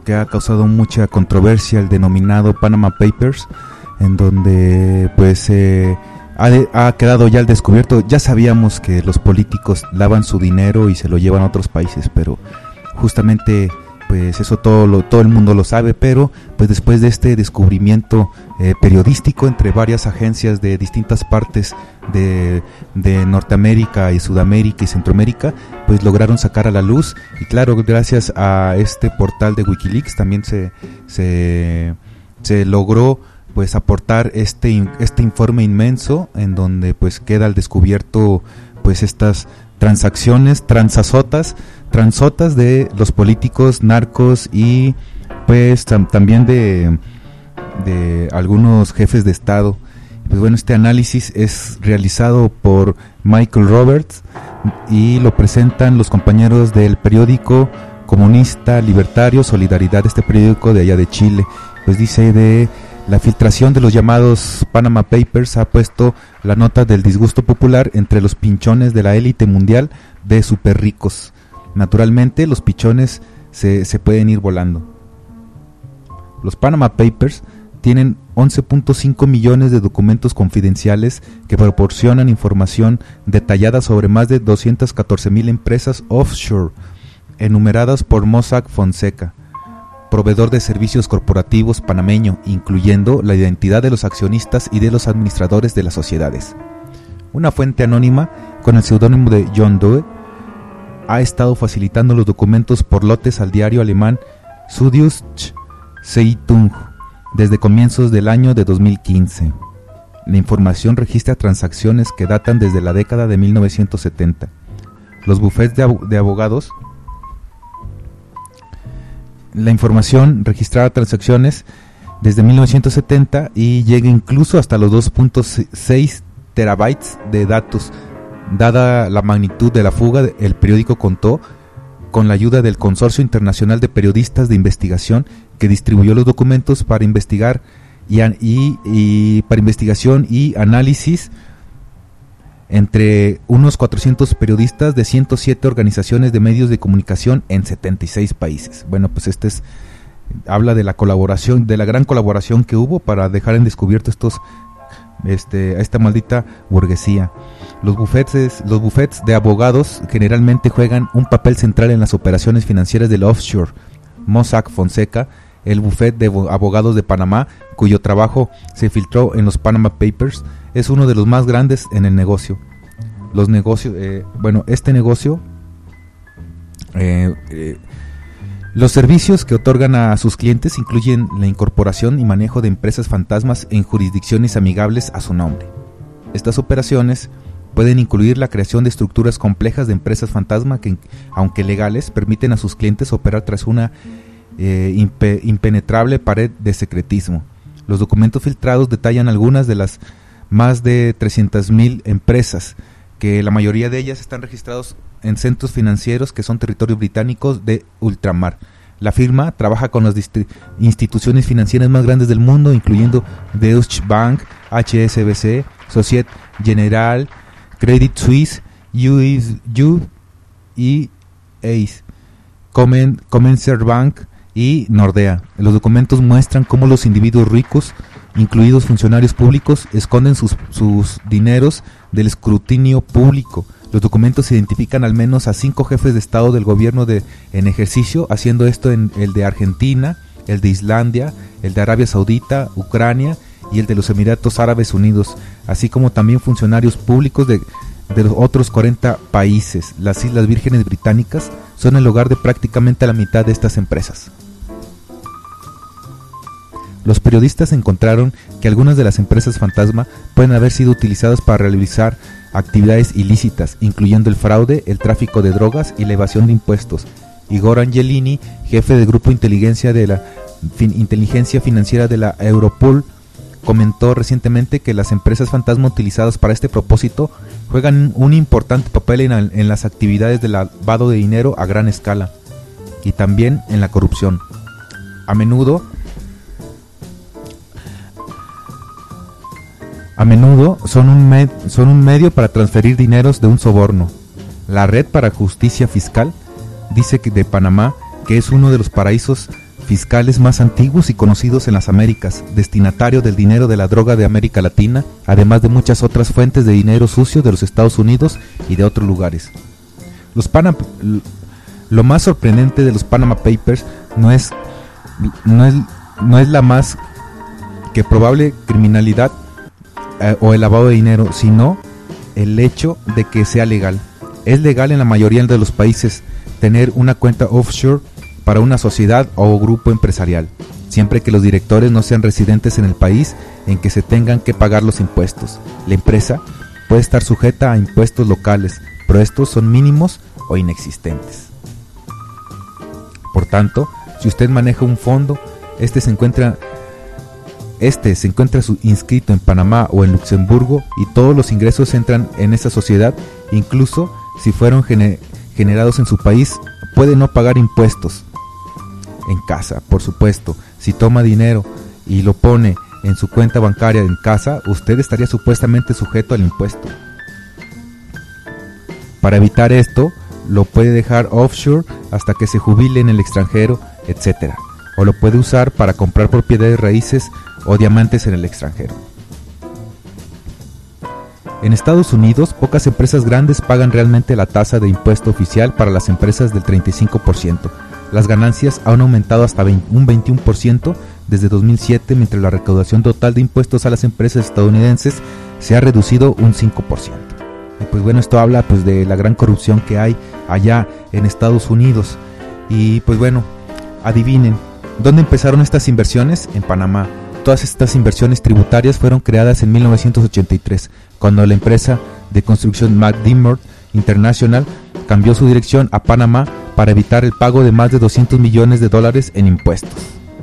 que ha causado mucha controversia, el denominado Panama Papers, en donde pues eh, ha, de, ha quedado ya al descubierto. Ya sabíamos que los políticos lavan su dinero y se lo llevan a otros países, pero justamente pues eso todo lo, todo el mundo lo sabe, pero pues después de este descubrimiento eh, periodístico entre varias agencias de distintas partes de, de Norteamérica y Sudamérica y Centroamérica, pues lograron sacar a la luz, y claro, gracias a este portal de Wikileaks también se, se, se logró pues aportar este, este informe inmenso, en donde pues queda al descubierto pues estas transacciones transazotas, transotas de los políticos, narcos y pues tam, también de, de algunos jefes de estado. Pues bueno, este análisis es realizado por Michael Roberts y lo presentan los compañeros del periódico comunista libertario Solidaridad, este periódico de allá de Chile. Pues dice: de la filtración de los llamados Panama Papers ha puesto la nota del disgusto popular entre los pinchones de la élite mundial de super ricos. Naturalmente, los pichones se, se pueden ir volando. Los Panama Papers tienen once punto cinco millones de documentos confidenciales que proporcionan información detallada sobre más de doscientas catorce mil empresas offshore, enumeradas por Mossack Fonseca, proveedor de servicios corporativos panameño, incluyendo la identidad de los accionistas y de los administradores de las sociedades. Una fuente anónima con el seudónimo de John Doe ha estado facilitando los documentos por lotes al diario alemán Süddeutsche Zeitung desde comienzos del año de dos mil quince. La información registra transacciones que datan desde la década de mil novecientos setenta. Los bufetes de, ab- de abogados La información registraba transacciones desde mil novecientos setenta y llega incluso hasta los dos punto seis terabytes de datos. Dada la magnitud de la fuga, el periódico contó con la ayuda del Consorcio Internacional de Periodistas de Investigación, que distribuyó los documentos para investigar y, y, y para investigación y análisis entre unos cuatrocientos periodistas de ciento siete organizaciones de medios de comunicación en setenta y seis países. Bueno, pues este es habla de la colaboración, de la gran colaboración que hubo para dejar en descubierto estos este a esta maldita burguesía. Los bufetes, los bufetes de abogados generalmente juegan un papel central en las operaciones financieras del offshore. Mossack Fonseca, el bufete de abogados de Panamá, cuyo trabajo se filtró en los Panama Papers, es uno de los más grandes en el negocio. Los negocios, eh, bueno, este negocio, eh, eh, los servicios que otorgan a sus clientes incluyen la incorporación y manejo de empresas fantasmas en jurisdicciones amigables a su nombre. Estas operaciones pueden incluir la creación de estructuras complejas de empresas fantasma que, aunque legales, permiten a sus clientes operar tras una eh, impe, impenetrable pared de secretismo. Los documentos filtrados detallan algunas de las más de trescientas mil empresas, que la mayoría de ellas están registrados en centros financieros que son territorios británicos de ultramar. La firma trabaja con las distri- instituciones financieras más grandes del mundo, incluyendo Deutsche Bank, H S B C, Societe Generale, Credit Suisse, U S U y A C E, Comen, Commercial Bank y Nordea. Los documentos muestran cómo los individuos ricos, incluidos funcionarios públicos, esconden sus, sus dineros del escrutinio público. Los documentos identifican al menos a cinco jefes de estado del gobierno de, en ejercicio, haciendo esto en el de Argentina, el de Islandia, el de Arabia Saudita, Ucrania y el de los Emiratos Árabes Unidos, así como también funcionarios públicos de, de los otros cuarenta países. Las Islas Vírgenes Británicas son el hogar de prácticamente la mitad de estas empresas. Los periodistas encontraron que algunas de las empresas fantasma pueden haber sido utilizadas para realizar actividades ilícitas, incluyendo el fraude, el tráfico de drogas y la evasión de impuestos. Igor Angelini, jefe del grupo de inteligencia de la fin, inteligencia financiera de la Europol, comentó recientemente que las empresas fantasma utilizadas para este propósito juegan un importante papel en, en las actividades de lavado de dinero a gran escala y también en la corrupción. A menudo A menudo son un, med- son un medio para transferir dineros de un soborno. La Red para Justicia Fiscal dice que de Panamá que es uno de los paraísos fiscales más antiguos y conocidos en las Américas, destinatario del dinero de la droga de América Latina, además de muchas otras fuentes de dinero sucio de los Estados Unidos y de otros lugares. Los Panam- Lo más sorprendente de los Panama Papers no es, no es, no es la más que probable criminalidad eh, o el lavado de dinero, sino el hecho de que sea legal. Es legal en la mayoría de los países tener una cuenta offshore para una sociedad o grupo empresarial, siempre que los directores no sean residentes en el país en que se tengan que pagar los impuestos. La empresa puede estar sujeta a impuestos locales, pero estos son mínimos o inexistentes. Por tanto, si usted maneja un fondo, este se encuentra este se encuentra inscrito en Panamá o en Luxemburgo y todos los ingresos entran en esa sociedad, incluso si fueron gener- generados en su país, puede no pagar impuestos. En casa, por supuesto, si toma dinero y lo pone en su cuenta bancaria en casa, usted estaría supuestamente sujeto al impuesto. Para evitar esto, lo puede dejar offshore hasta que se jubile en el extranjero, etcétera. O lo puede usar para comprar propiedades raíces o diamantes en el extranjero. En Estados Unidos, pocas empresas grandes pagan realmente la tasa de impuesto oficial para las empresas del treinta y cinco por ciento. Las ganancias han aumentado hasta un veintiuno por ciento desde dos mil siete, mientras la recaudación total de impuestos a las empresas estadounidenses se ha reducido un cinco por ciento. Y pues bueno, esto habla pues de la gran corrupción que hay allá en Estados Unidos. Y pues bueno, adivinen, ¿dónde empezaron estas inversiones? En Panamá. Todas estas inversiones tributarias fueron creadas en mil novecientos ochenta y tres, cuando la empresa de construcción McDermott International cambió su dirección a Panamá para evitar el pago de más de doscientos millones de dólares en impuestos.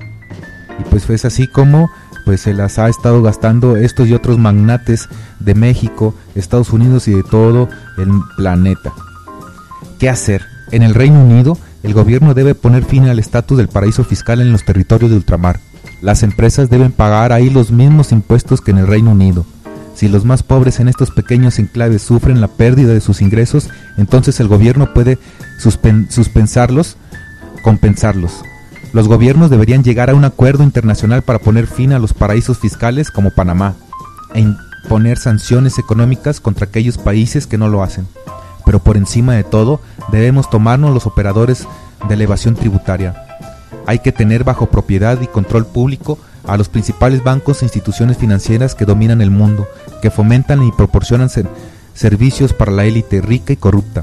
Y pues es así como pues se las ha estado gastando estos y otros magnates de México, Estados Unidos y de todo el planeta. ¿Qué hacer? En el Reino Unido, el gobierno debe poner fin al estatus del paraíso fiscal en los territorios de ultramar. Las empresas deben pagar ahí los mismos impuestos que en el Reino Unido. Si los más pobres en estos pequeños enclaves sufren la pérdida de sus ingresos, entonces el gobierno puede suspen- suspensarlos, compensarlos. Los gobiernos deberían llegar a un acuerdo internacional para poner fin a los paraísos fiscales como Panamá e imponer sanciones económicas contra aquellos países que no lo hacen. Pero por encima de todo, debemos tomarnos los operadores de elevación tributaria. Hay que tener bajo propiedad y control público a los principales bancos e instituciones financieras que dominan el mundo, que fomentan y proporcionan ser- servicios para la élite rica y corrupta.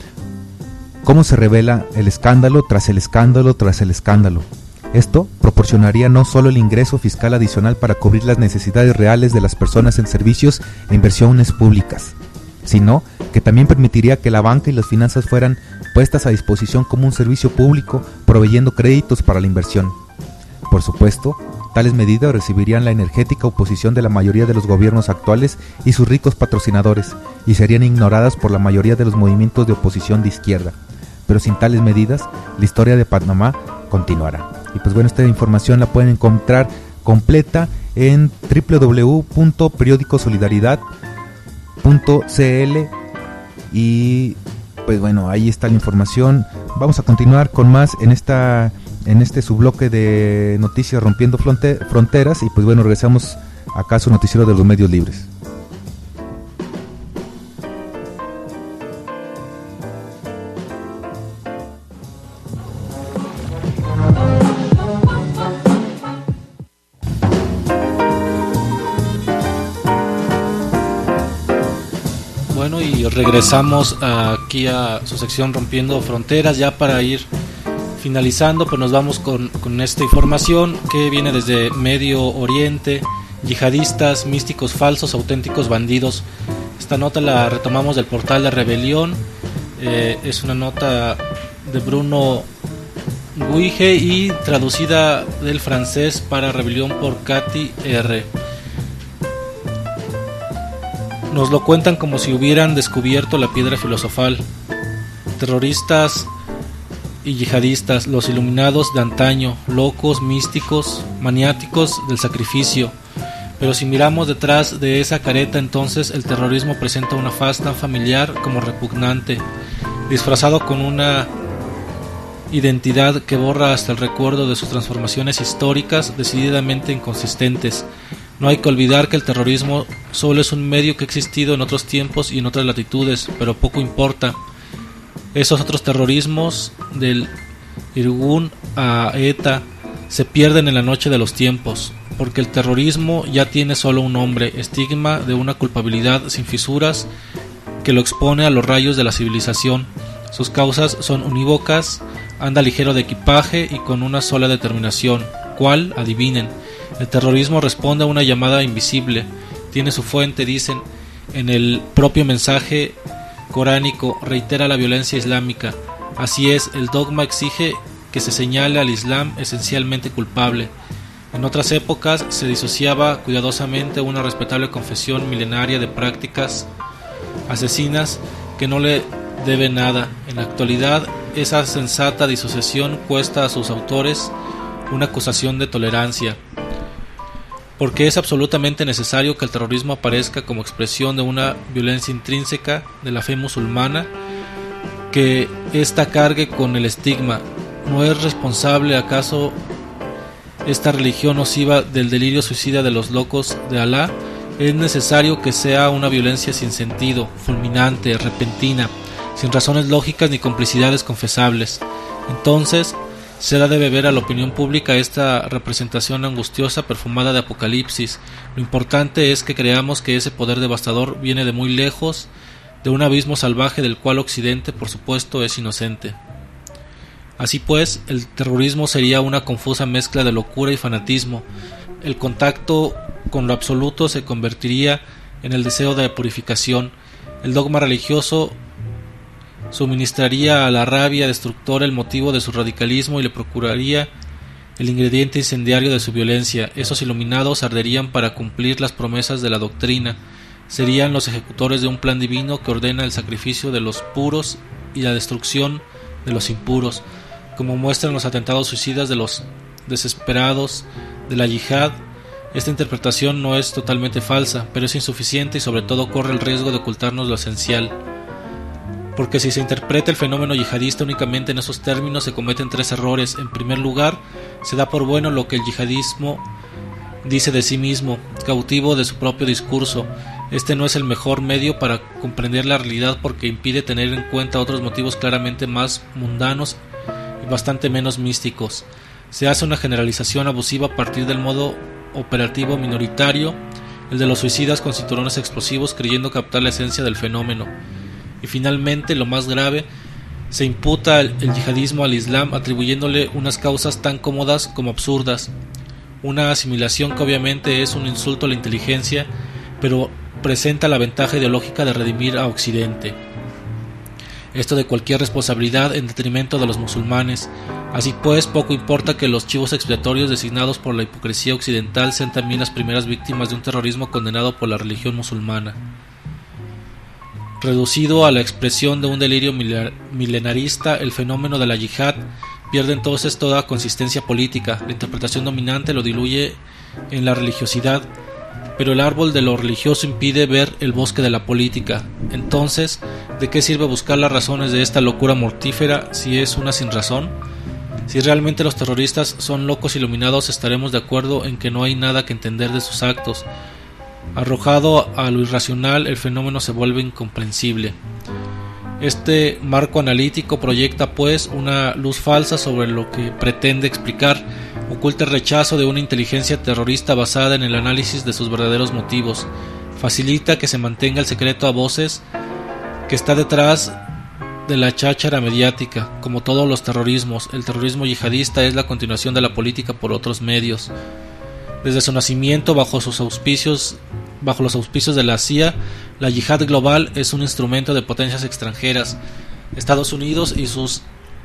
¿Cómo se revela el escándalo tras el escándalo tras el escándalo? Esto proporcionaría no solo el ingreso fiscal adicional para cubrir las necesidades reales de las personas en servicios e inversiones públicas, sino que también permitiría que la banca y las finanzas fueran puestas a disposición como un servicio público, proveyendo créditos para la inversión. Por supuesto, tales medidas recibirían la enérgica oposición de la mayoría de los gobiernos actuales y sus ricos patrocinadores, y serían ignoradas por la mayoría de los movimientos de oposición de izquierda. Pero sin tales medidas, la historia de Panamá continuará. Y pues bueno, esta información la pueden encontrar completa en doble u doble u doble u punto periódico solidaridad punto c l y pues bueno, ahí está la información. Vamos a continuar con más en esta en este subbloque de noticias rompiendo fronte, fronteras y pues bueno, regresamos acá a su noticiero de los medios libres. Bueno, y regresamos aquí a su sección Rompiendo Fronteras, ya para ir finalizando, pues nos vamos con, con esta información que viene desde Medio Oriente: yihadistas, místicos falsos, auténticos bandidos. Esta nota la retomamos del portal de Rebelión, eh, es una nota de Bruno Guige y traducida del francés para Rebelión por Katy R. Nos lo cuentan como si hubieran descubierto la piedra filosofal. Terroristas y yihadistas, los iluminados de antaño, locos, místicos, maniáticos del sacrificio. Pero si miramos detrás de esa careta, entonces el terrorismo presenta una faz tan familiar como repugnante, disfrazado con una identidad que borra hasta el recuerdo de sus transformaciones históricas decididamente inconsistentes. No hay que olvidar que el terrorismo solo es un medio que ha existido en otros tiempos y en otras latitudes, pero poco importa. Esos otros terrorismos, del Irgun a ETA, se pierden en la noche de los tiempos, porque el terrorismo ya tiene solo un nombre, estigma de una culpabilidad sin fisuras que lo expone a los rayos de la civilización. Sus causas son unívocas, anda ligero de equipaje y con una sola determinación. ¿Cuál? Adivinen. El terrorismo responde a una llamada invisible. Tiene su fuente, dicen, en el propio mensaje coránico, reitera la violencia islámica. Así es, el dogma exige que se señale al Islam esencialmente culpable. En otras épocas se disociaba cuidadosamente una respetable confesión milenaria de prácticas asesinas que no le debe nada. En la actualidad, esa sensata disociación cuesta a sus autores una acusación de tolerancia, porque es absolutamente necesario que el terrorismo aparezca como expresión de una violencia intrínseca de la fe musulmana, que ésta cargue con el estigma. ¿No es responsable acaso esta religión nociva del delirio suicida de los locos de Alá? Es necesario que sea una violencia sin sentido, fulminante, repentina, sin razones lógicas ni complicidades confesables. Entonces se da de beber a la opinión pública esta representación angustiosa perfumada de Apocalipsis. Lo importante es que creamos que ese poder devastador viene de muy lejos, de un abismo salvaje del cual Occidente, por supuesto, es inocente. Así pues, el terrorismo sería una confusa mezcla de locura y fanatismo. El contacto con lo absoluto se convertiría en el deseo de purificación. El dogma religioso suministraría a la rabia destructora el motivo de su radicalismo y le procuraría el ingrediente incendiario de su violencia. Esos iluminados arderían para cumplir las promesas de la doctrina. Serían los ejecutores de un plan divino que ordena el sacrificio de los puros y la destrucción de los impuros, como muestran los atentados suicidas de los desesperados de la yihad. Esta interpretación no es totalmente falsa, pero es insuficiente y sobre todo corre el riesgo de ocultarnos lo esencial. Porque si se interpreta el fenómeno yihadista únicamente en esos términos, se cometen tres errores. En primer lugar, se da por bueno lo que el yihadismo dice de sí mismo, cautivo de su propio discurso. Este no es el mejor medio para comprender la realidad porque impide tener en cuenta otros motivos claramente más mundanos y bastante menos místicos. Se hace una generalización abusiva a partir del modo operativo minoritario, el de los suicidas con cinturones explosivos, creyendo captar la esencia del fenómeno. Y finalmente, lo más grave, se imputa el, el yihadismo al Islam atribuyéndole unas causas tan cómodas como absurdas. Una asimilación que obviamente es un insulto a la inteligencia, pero presenta la ventaja ideológica de redimir a Occidente. Esto de cualquier responsabilidad en detrimento de los musulmanes. Así pues, poco importa que los chivos expiatorios designados por la hipocresía occidental sean también las primeras víctimas de un terrorismo condenado por la religión musulmana. Reducido a la expresión de un delirio milenarista, el fenómeno de la yihad pierde entonces toda consistencia política. La interpretación dominante lo diluye en la religiosidad, pero el árbol de lo religioso impide ver el bosque de la política. Entonces, ¿de qué sirve buscar las razones de esta locura mortífera si es una sin razón? Si realmente los terroristas son locos iluminados, estaremos de acuerdo en que no hay nada que entender de sus actos. Arrojado a lo irracional, el fenómeno se vuelve incomprensible. Este marco analítico proyecta pues una luz falsa sobre lo que pretende explicar, oculta el rechazo de una inteligencia terrorista basada en el análisis de sus verdaderos motivos, facilita que se mantenga el secreto a voces que está detrás de la cháchara mediática. Como todos los terrorismos, el terrorismo yihadista es la continuación de la política por otros medios. Desde su nacimiento, bajo sus auspicios, bajo los auspicios de la C I A, la yihad global es un instrumento de potencias extranjeras, Estados Unidos y sus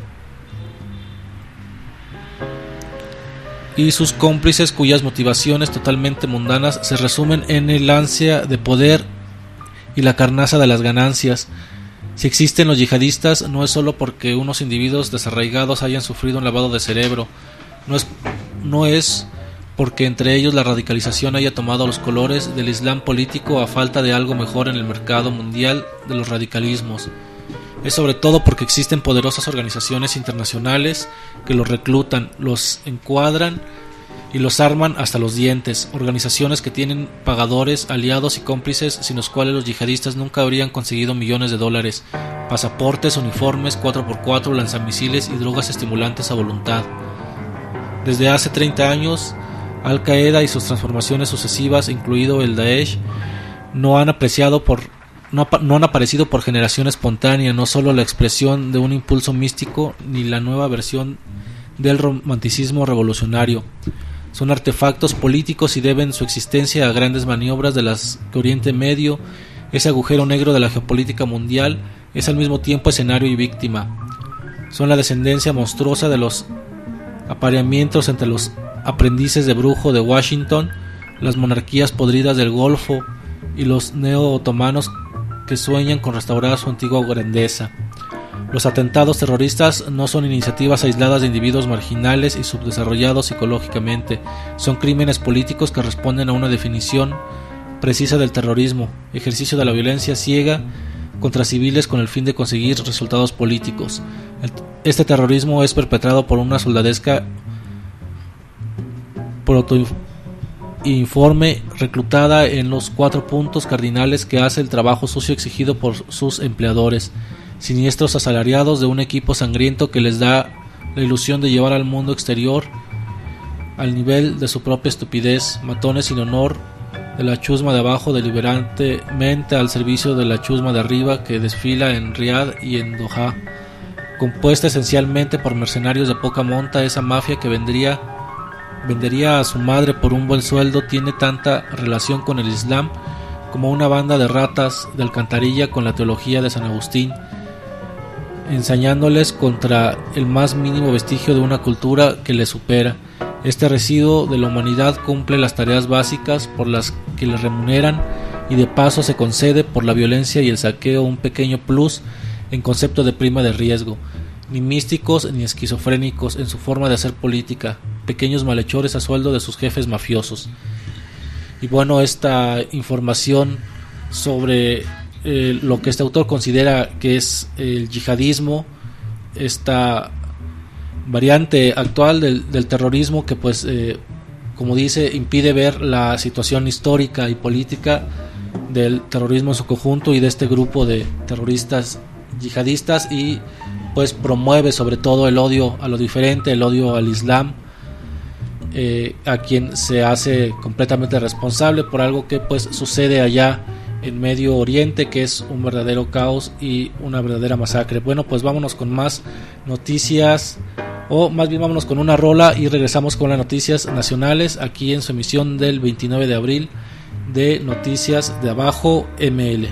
y sus cómplices, cuyas motivaciones totalmente mundanas se resumen en el ansia de poder y la carnaza de las ganancias. Si existen los yihadistas, no es solo porque unos individuos desarraigados hayan sufrido un lavado de cerebro, no es, no es porque entre ellos la radicalización haya tomado los colores del Islam político a falta de algo mejor en el mercado mundial de los radicalismos. es sobre todo porque existen poderosas organizaciones internacionales que los reclutan, los encuadran y los arman hasta los dientes, organizaciones que tienen pagadores, aliados y cómplices sin los cuales los yihadistas nunca habrían conseguido millones de dólares, pasaportes, uniformes, cuatro por cuatro, lanzamisiles y drogas estimulantes a voluntad. Desde hace treinta años, Al Qaeda y sus transformaciones sucesivas, incluido el Daesh, no han apreciado por no, no han aparecido por generación espontánea, no solo la expresión de un impulso místico ni la nueva versión del romanticismo revolucionario. Son artefactos políticos y deben su existencia a grandes maniobras de las que Oriente Medio, ese agujero negro de la geopolítica mundial, es al mismo tiempo escenario y víctima. Son la descendencia monstruosa de los apareamientos entre los aprendices de brujo de Washington, las monarquías podridas del Golfo y los neo-otomanos que sueñan con restaurar su antigua grandeza. Los atentados terroristas no son iniciativas aisladas de individuos marginales y subdesarrollados psicológicamente, son crímenes políticos que responden a una definición precisa del terrorismo, ejercicio de la violencia ciega contra civiles con el fin de conseguir resultados políticos. Este terrorismo es perpetrado por una soldadesca protoinforme reclutada en los cuatro puntos cardinales que hace el trabajo sucio exigido por sus empleadores, siniestros asalariados de un equipo sangriento que les da la ilusión de llevar al mundo exterior al nivel de su propia estupidez, matones sin honor de la chusma de abajo deliberantemente al servicio de la chusma de arriba que desfila en Riad y en Doha. Compuesta esencialmente por mercenarios de poca monta, esa mafia que vendría, vendería a su madre por un buen sueldo tiene tanta relación con el Islam como una banda de ratas de alcantarilla con la teología de San Agustín, ensañándoles contra el más mínimo vestigio de una cultura que le supera. Este residuo de la humanidad cumple las tareas básicas por las que le remuneran y de paso se concede por la violencia y el saqueo un pequeño plus en concepto de prima de riesgo. Ni místicos ni esquizofrénicos en su forma de hacer política, pequeños malhechores a sueldo de sus jefes mafiosos. Y bueno, esta información sobre eh, lo que este autor considera que es el yihadismo, esta variante actual del, del terrorismo que pues eh, como dice impide ver la situación histórica y política del terrorismo en su conjunto y de este grupo de terroristas yihadistas, y pues promueve sobre todo el odio a lo diferente, el odio al Islam, eh, a quien se hace completamente responsable por algo que pues sucede allá en Medio Oriente, que es un verdadero caos y una verdadera masacre. Bueno, pues vámonos con más noticias, o más bien vámonos con una rola y regresamos con las noticias nacionales aquí en su emisión del veintinueve de abril de Noticias de Abajo M L.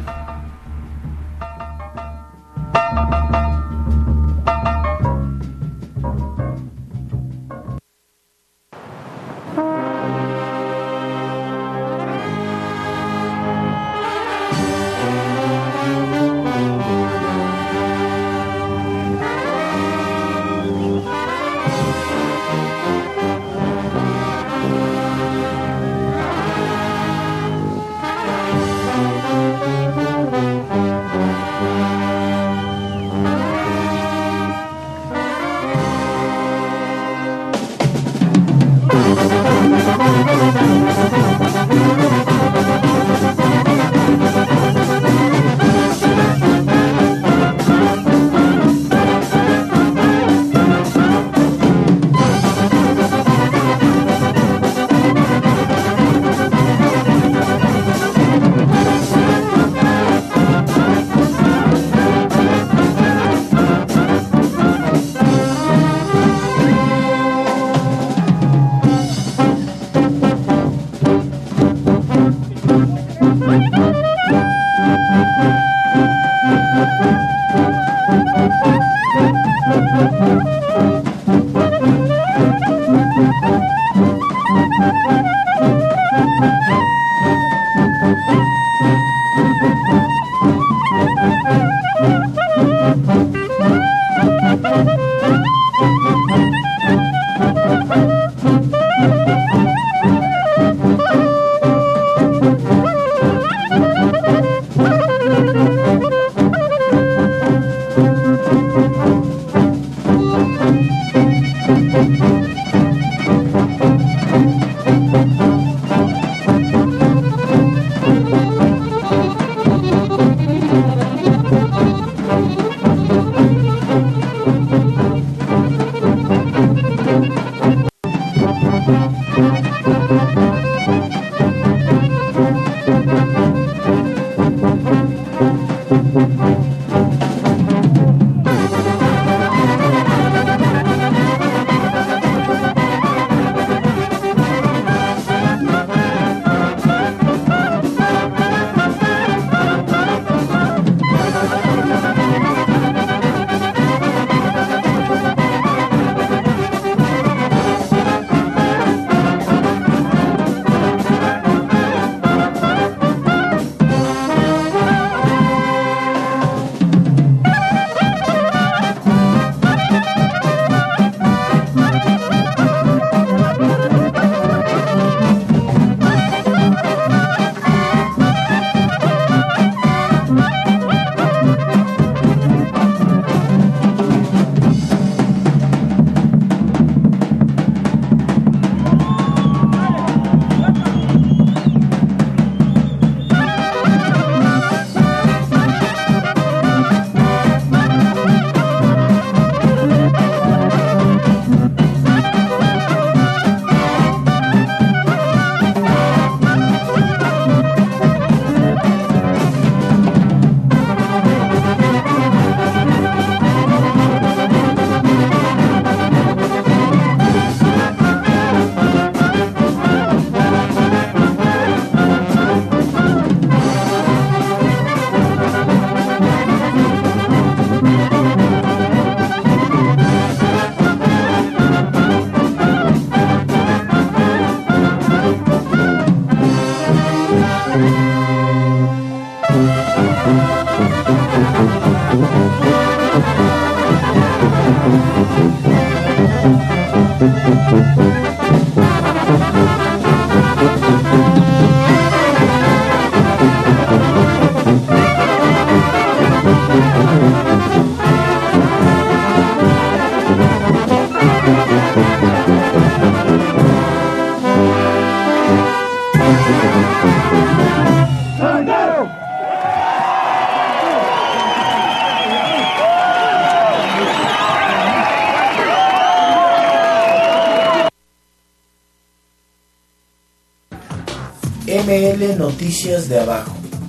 M L Noticias de Abajo.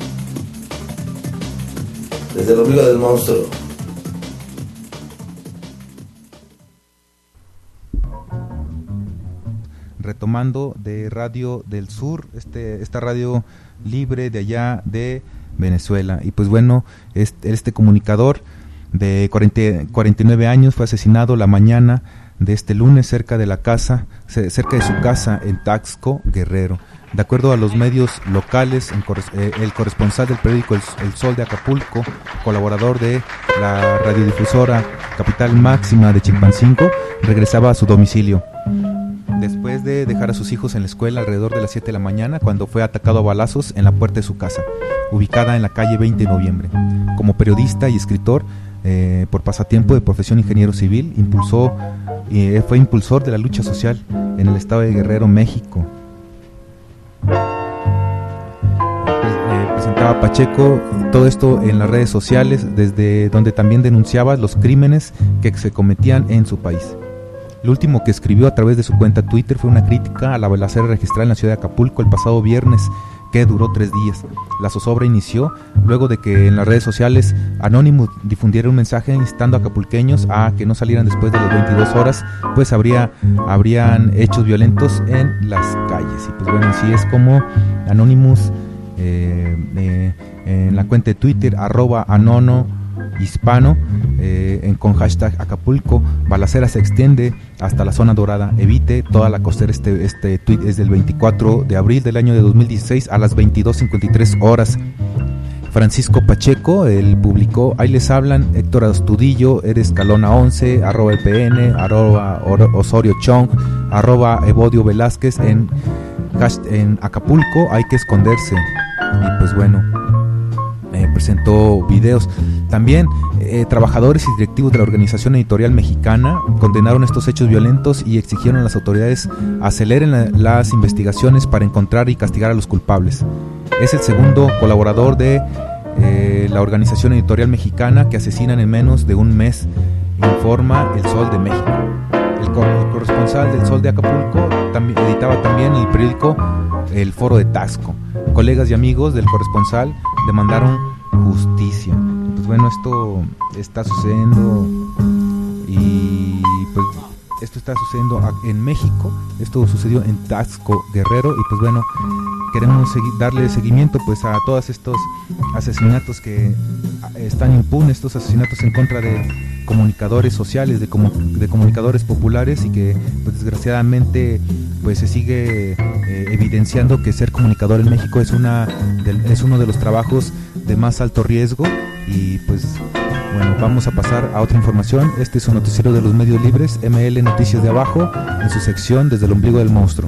Desde el ombligo del monstruo. Retomando de Radio del Sur, este esta radio libre de allá de Venezuela. Y pues bueno, este, este comunicador de cuarenta, cuarenta y nueve años fue asesinado la mañana de este lunes cerca de la casa, cerca de su casa en Taxco, Guerrero. De acuerdo a los medios locales, el corresponsal del periódico El Sol de Acapulco, colaborador de la radiodifusora Capital Máxima de Chilpancingo, regresaba a su domicilio después de dejar a sus hijos en la escuela alrededor de las siete de la mañana, cuando fue atacado a balazos en la puerta de su casa, ubicada en la calle veinte de noviembre. Como periodista y escritor, eh, por pasatiempo de profesión ingeniero civil, impulsó, eh, fue impulsor de la lucha social en el estado de Guerrero, México. Eh, presentaba Pacheco todo esto en las redes sociales, desde donde también denunciaba los crímenes que se cometían en su país. Lo último que escribió a través de su cuenta Twitter fue una crítica a la balacera registrada en la ciudad de Acapulco el pasado viernes, que duró tres días. La zozobra inició luego de que en las redes sociales Anonymous difundiera un mensaje instando a acapulqueños a que no salieran después de las veintidós horas, pues habría habrían hechos violentos en las calles. Y pues bueno, así es como Anonymous eh, eh, en la cuenta de Twitter arroba anono hispano eh, en, con hashtag Acapulco, balacera se extiende hasta la zona dorada, evite toda la costera. Este, este tweet es del veinticuatro de abril del año de dos mil dieciséis a las veintidós cincuenta y tres horas. Francisco Pacheco, él publicó: ahí les hablan Héctor Astudillo, Eres Calona once, arroba E P N, arroba Osorio Chong, arroba Evodio Velázquez, en, en Acapulco hay que esconderse. Y pues bueno, Eh, presentó videos. También eh, trabajadores y directivos de la Organización Editorial Mexicana condenaron estos hechos violentos y exigieron a las autoridades aceleren la, las investigaciones para encontrar y castigar a los culpables. Es el segundo colaborador de eh, la Organización Editorial Mexicana que asesinan en menos de un mes, informa El Sol de México. El, cor el corresponsal del Sol de Acapulco también editaba también el periódico El Foro de Taxco. Colegas y amigos del corresponsal demandaron justicia. Pues bueno, esto está sucediendo y pues esto está sucediendo en México. Esto sucedió en Taxco, Guerrero, y pues bueno, queremos segui darle seguimiento pues a todos estos asesinatos que están impunes, estos asesinatos en contra de comunicadores sociales, de, comu de comunicadores populares, y que pues desgraciadamente pues se sigue eh, evidenciando que ser comunicador en México es una de, es uno de los trabajos de más alto riesgo. Y pues bueno, vamos a pasar a otra información. Este es un noticiero de los medios libres, M L Noticias de Abajo, en su sección Desde el Ombligo del Monstruo.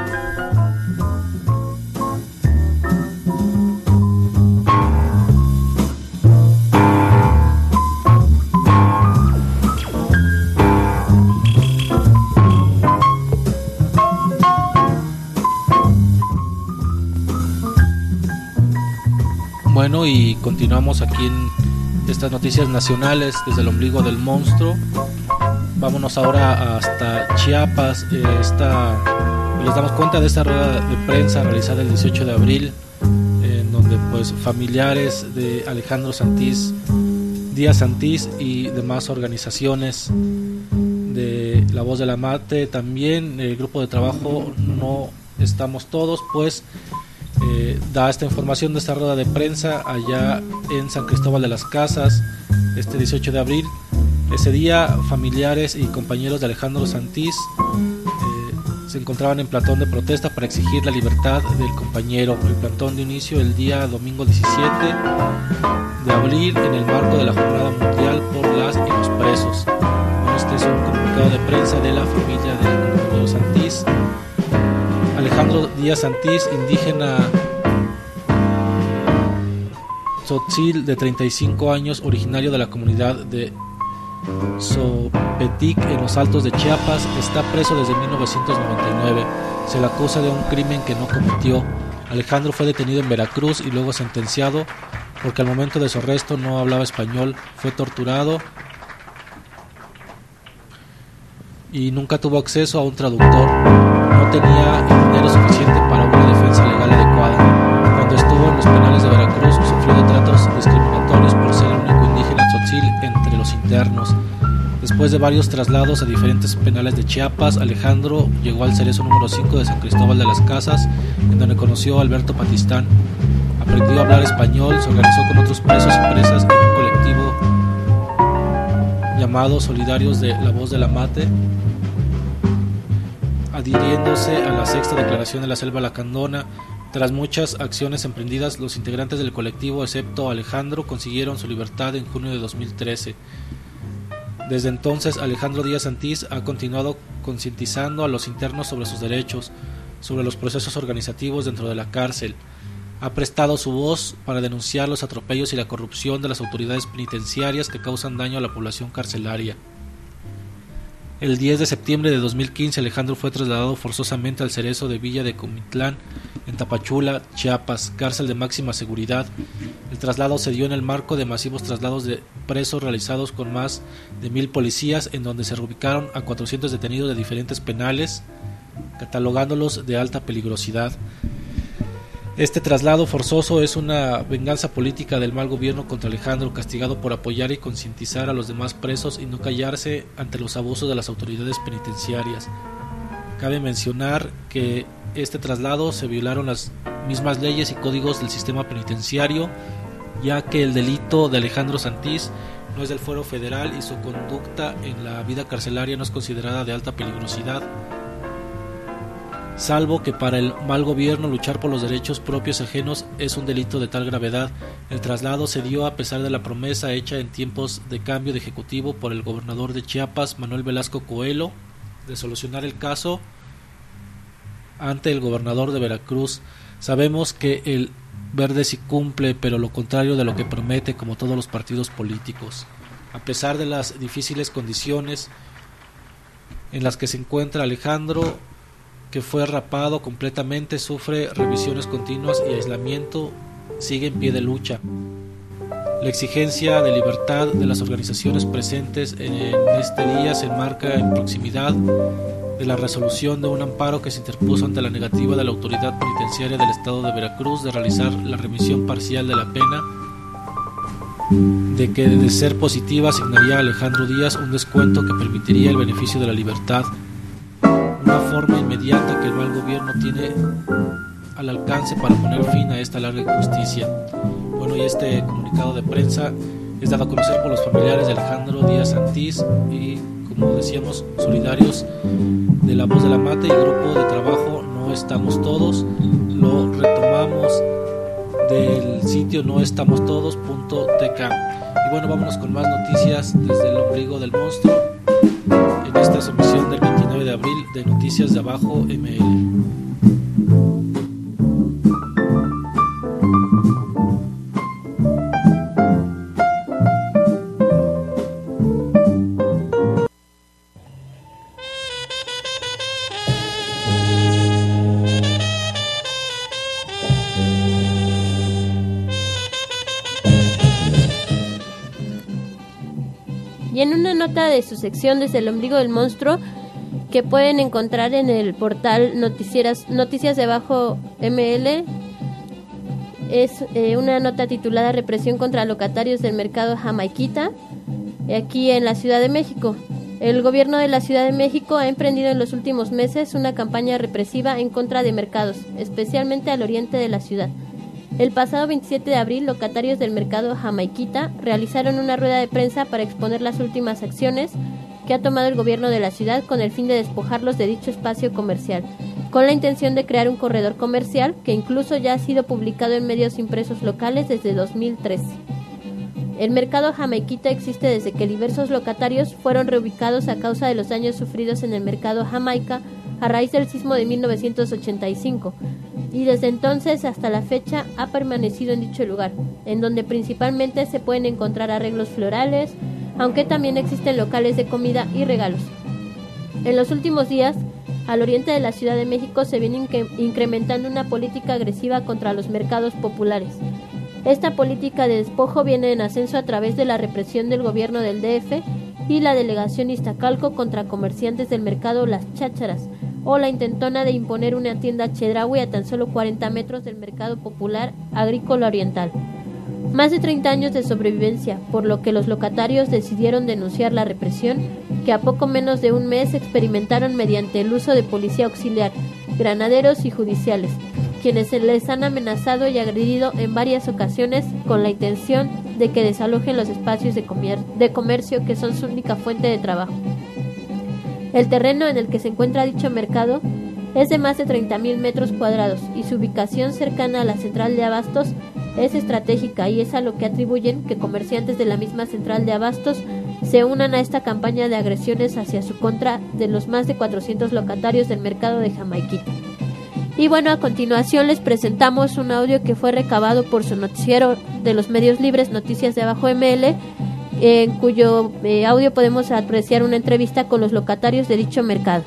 Bueno, y continuamos aquí en estas noticias nacionales desde el ombligo del monstruo. Vámonos ahora hasta Chiapas. Eh, esta, les damos cuenta de esta rueda de prensa realizada el dieciocho de abril, eh, en donde pues familiares de Alejandro Santís, Díaz Santís y demás organizaciones de La Voz de la Mate, también el grupo de trabajo No Estamos Todos, pues Eh, da esta información de esta rueda de prensa allá en San Cristóbal de las Casas este dieciocho de abril. Ese día familiares y compañeros de Alejandro Santís eh, se encontraban en plantón de protesta para exigir la libertad del compañero. El plantón de inicio el día domingo diecisiete de abril en el marco de la Jornada Mundial por las y los Presos. Bueno, este es un comunicado de prensa de la familia del compañero Santís. Alejandro Díaz Santís, indígena tzotzil de treinta y cinco años, originario de la comunidad de Zopetic en los Altos de Chiapas, está preso desde mil novecientos noventa y nueve. Se le acusa de un crimen que no cometió. Alejandro fue detenido en Veracruz y luego sentenciado porque al momento de su arresto no hablaba español. Fue torturado y nunca tuvo acceso a un traductor. No tenía el dinero suficiente para una defensa legal adecuada. Cuando estuvo en los penales de Veracruz sufrió de tratos discriminatorios por ser el único indígena tzotzil entre los internos. Después de varios traslados a diferentes penales de Chiapas, Alejandro llegó al Cerezo número cinco de San Cristóbal de las Casas, en donde conoció a Alberto Patistán. Aprendió a hablar español, se organizó con otros presos y presas en un colectivo llamado Solidarios de la Voz de la Mate, adhiriéndose a la sexta declaración de la Selva Lacandona. Tras muchas acciones emprendidas, los integrantes del colectivo, excepto Alejandro, consiguieron su libertad en junio de dos mil trece. Desde entonces, Alejandro Díaz Santís ha continuado concientizando a los internos sobre sus derechos, sobre los procesos organizativos dentro de la cárcel. Ha prestado su voz para denunciar los atropellos y la corrupción de las autoridades penitenciarias que causan daño a la población carcelaria. El diez de septiembre de dos mil quince, Alejandro fue trasladado forzosamente al Cerezo de Villa de Comitlán, en Tapachula, Chiapas, cárcel de máxima seguridad. El traslado se dio en el marco de masivos traslados de presos realizados con más de mil policías, en donde se reubicaron a cuatrocientos detenidos de diferentes penales, catalogándolos de alta peligrosidad. Este traslado forzoso es una venganza política del mal gobierno contra Alejandro, castigado por apoyar y concientizar a los demás presos y no callarse ante los abusos de las autoridades penitenciarias. Cabe mencionar que este traslado se violaron las mismas leyes y códigos del sistema penitenciario, ya que el delito de Alejandro Santís no es del fuero federal y su conducta en la vida carcelaria no es considerada de alta peligrosidad, salvo que para el mal gobierno luchar por los derechos propios ajenos es un delito de tal gravedad. El traslado se dio a pesar de la promesa hecha en tiempos de cambio de ejecutivo por el gobernador de Chiapas, Manuel Velasco Coelho, de solucionar el caso ante el gobernador de Veracruz. Sabemos que el verde sí cumple, pero lo contrario de lo que promete, como todos los partidos políticos. A pesar de las difíciles condiciones en las que se encuentra Alejandro, que fue rapado completamente, sufre revisiones continuas y aislamiento, sigue en pie de lucha. La exigencia de libertad de las organizaciones presentes en este día se enmarca en proximidad de la resolución de un amparo que se interpuso ante la negativa de la autoridad penitenciaria del estado de Veracruz de realizar la remisión parcial de la pena, de que de ser positiva asignaría a Alejandro Díaz un descuento que permitiría el beneficio de la libertad, una forma inmediata que el mal gobierno tiene al alcance para poner fin a esta larga injusticia. Bueno, y este comunicado de prensa es dado a conocer por los familiares de Alejandro Díaz Santís y, como decíamos, solidarios de la Voz de la Mate y grupo de trabajo No Estamos Todos. Lo retomamos del sitio no estamos todos punto t k. Y bueno, vámonos con más noticias desde el ombligo del monstruo en esta emisión del veintinueve de abril de Noticias de Abajo M L. Y en una nota de su sección Desde el ombligo del monstruo, que pueden encontrar en el portal Noticieras, Noticias de Abajo M L, es eh, una nota titulada Represión contra locatarios del mercado Jamaiquita, aquí en la Ciudad de México. El gobierno de la Ciudad de México ha emprendido en los últimos meses una campaña represiva en contra de mercados, especialmente al oriente de la ciudad. El pasado veintisiete de abril, locatarios del mercado Jamaiquita realizaron una rueda de prensa para exponer las últimas acciones que ha tomado el gobierno de la ciudad con el fin de despojarlos de dicho espacio comercial, con la intención de crear un corredor comercial que incluso ya ha sido publicado en medios impresos locales desde dos mil trece. El mercado jamaiquita existe desde que diversos locatarios fueron reubicados a causa de los daños sufridos en el mercado Jamaica a raíz del sismo de mil novecientos ochenta y cinco, y desde entonces hasta la fecha ha permanecido en dicho lugar, en donde principalmente se pueden encontrar arreglos florales, aunque también existen locales de comida y regalos. En los últimos días, al oriente de la Ciudad de México se viene incre- incrementando una política agresiva contra los mercados populares. Esta política de despojo viene en ascenso a través de la represión del gobierno del D F y la delegación Iztacalco contra comerciantes del mercado Las Chácharas, o la intentona de imponer una tienda Chedraui a tan solo cuarenta metros del mercado popular agrícola oriental. Más de treinta años de sobrevivencia, por lo que los locatarios decidieron denunciar la represión que a poco menos de un mes experimentaron mediante el uso de policía auxiliar, granaderos y judiciales, quienes se les han amenazado y agredido en varias ocasiones con la intención de que desalojen los espacios de, comer- de comercio que son su única fuente de trabajo. El terreno en el que se encuentra dicho mercado es de más de treinta mil metros cuadrados y su ubicación cercana a la central de abastos es estratégica, y es a lo que atribuyen que comerciantes de la misma central de abastos se unan a esta campaña de agresiones hacia su contra de los más de cuatrocientos locatarios del mercado de Jamaiquita. Y bueno, a continuación les presentamos un audio que fue recabado por su noticiero de los medios libres Noticias de Abajo M L, en cuyo eh, audio podemos apreciar una entrevista con los locatarios de dicho mercado.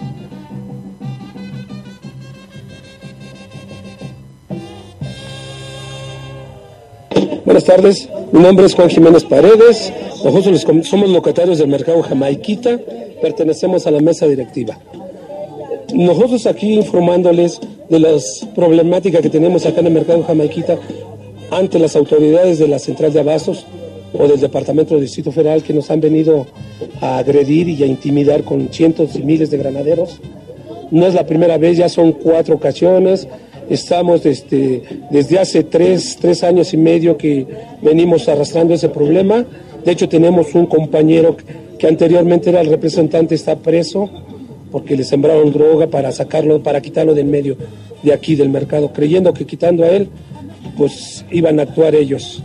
Buenas tardes, mi nombre es Juan Jiménez Paredes, nosotros somos locatarios del mercado Jamaiquita, pertenecemos a la mesa directiva. Nosotros aquí informándoles de las problemáticas que tenemos acá en el mercado Jamaiquita ante las autoridades de la central de abastos o del departamento del Distrito Federal, que nos han venido a agredir y a intimidar con cientos y miles de granaderos. No es la primera vez, ya son cuatro ocasiones. Estamos desde, desde hace tres, tres años y medio que venimos arrastrando ese problema. De hecho, tenemos un compañero que anteriormente era el representante, está preso porque le sembraron droga para sacarlo, para quitarlo del medio de aquí del mercado, creyendo que quitando a él, pues iban a actuar ellos.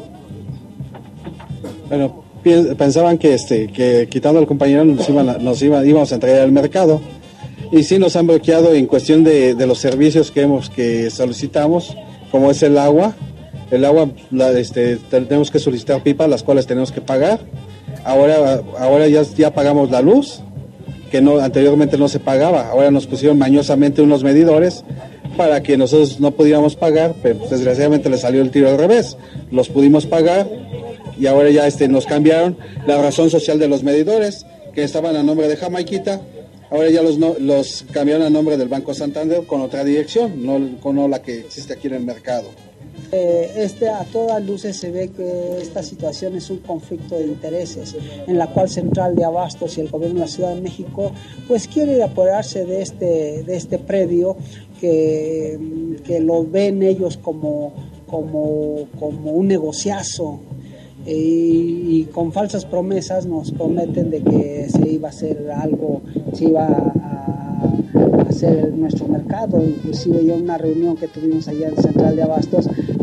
Bueno, pensaban que este que quitando al compañero nos iban a, nos iba, íbamos a entregar al mercado, y sí nos han bloqueado en cuestión de, de los servicios que hemos que solicitamos, como es el agua. El agua la, este, tenemos que solicitar pipas, las cuales tenemos que pagar. Ahora ahora ya, ya pagamos la luz, que no anteriormente no se pagaba. Ahora nos pusieron mañosamente unos medidores para que nosotros no pudiéramos pagar, pero desgraciadamente le salió el tiro al revés. Los pudimos pagar y ahora ya este, nos cambiaron la razón social de los medidores, que estaban a nombre de Jamaiquita. Ahora ya los, no, los cambiaron a nombre del Banco Santander con otra dirección, no con no la que existe aquí en el mercado. Eh, este, a todas luces se ve que esta situación es un conflicto de intereses, en la cual Central de Abastos y el gobierno de la Ciudad de México pues quiere apoderarse de este, de este predio que, que lo ven ellos como, como, como un negociazo. Y, y con falsas promesas nos prometen de que se iba a hacer algo, se iba a, a hacer nuestro mercado. Inclusive yo en una reunión que tuvimos allá en Central de Abastos, el,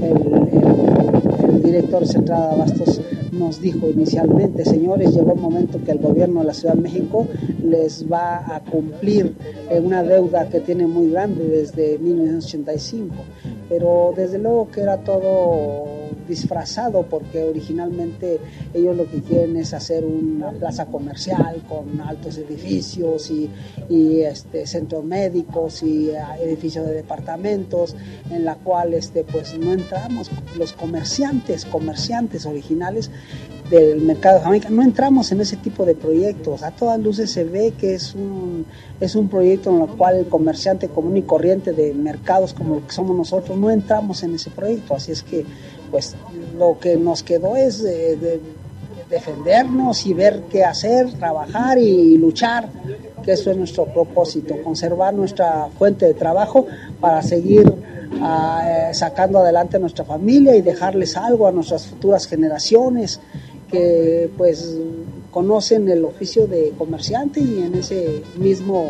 el, el director Central de Abastos nos dijo inicialmente: señores, llegó el momento que el gobierno de la Ciudad de México les va a cumplir una deuda que tiene muy grande desde mil novecientos ochenta y cinco, pero desde luego que era todo disfrazado, porque originalmente ellos lo que quieren es hacer una plaza comercial con altos edificios y, y este, centros médicos y edificios de departamentos, en la cual este, pues no entramos los comerciantes, comerciantes originales del mercado de Jamaica, no entramos en ese tipo de proyectos. A todas luces se ve que es un, es un proyecto en el cual el comerciante común y corriente de mercados como lo que somos nosotros no entramos en ese proyecto. Así es que pues lo que nos quedó es de, de defendernos y ver qué hacer, trabajar y luchar, que eso es nuestro propósito, conservar nuestra fuente de trabajo para seguir uh, sacando adelante a nuestra familia y dejarles algo a nuestras futuras generaciones que pues conocen el oficio de comerciante y en ese mismo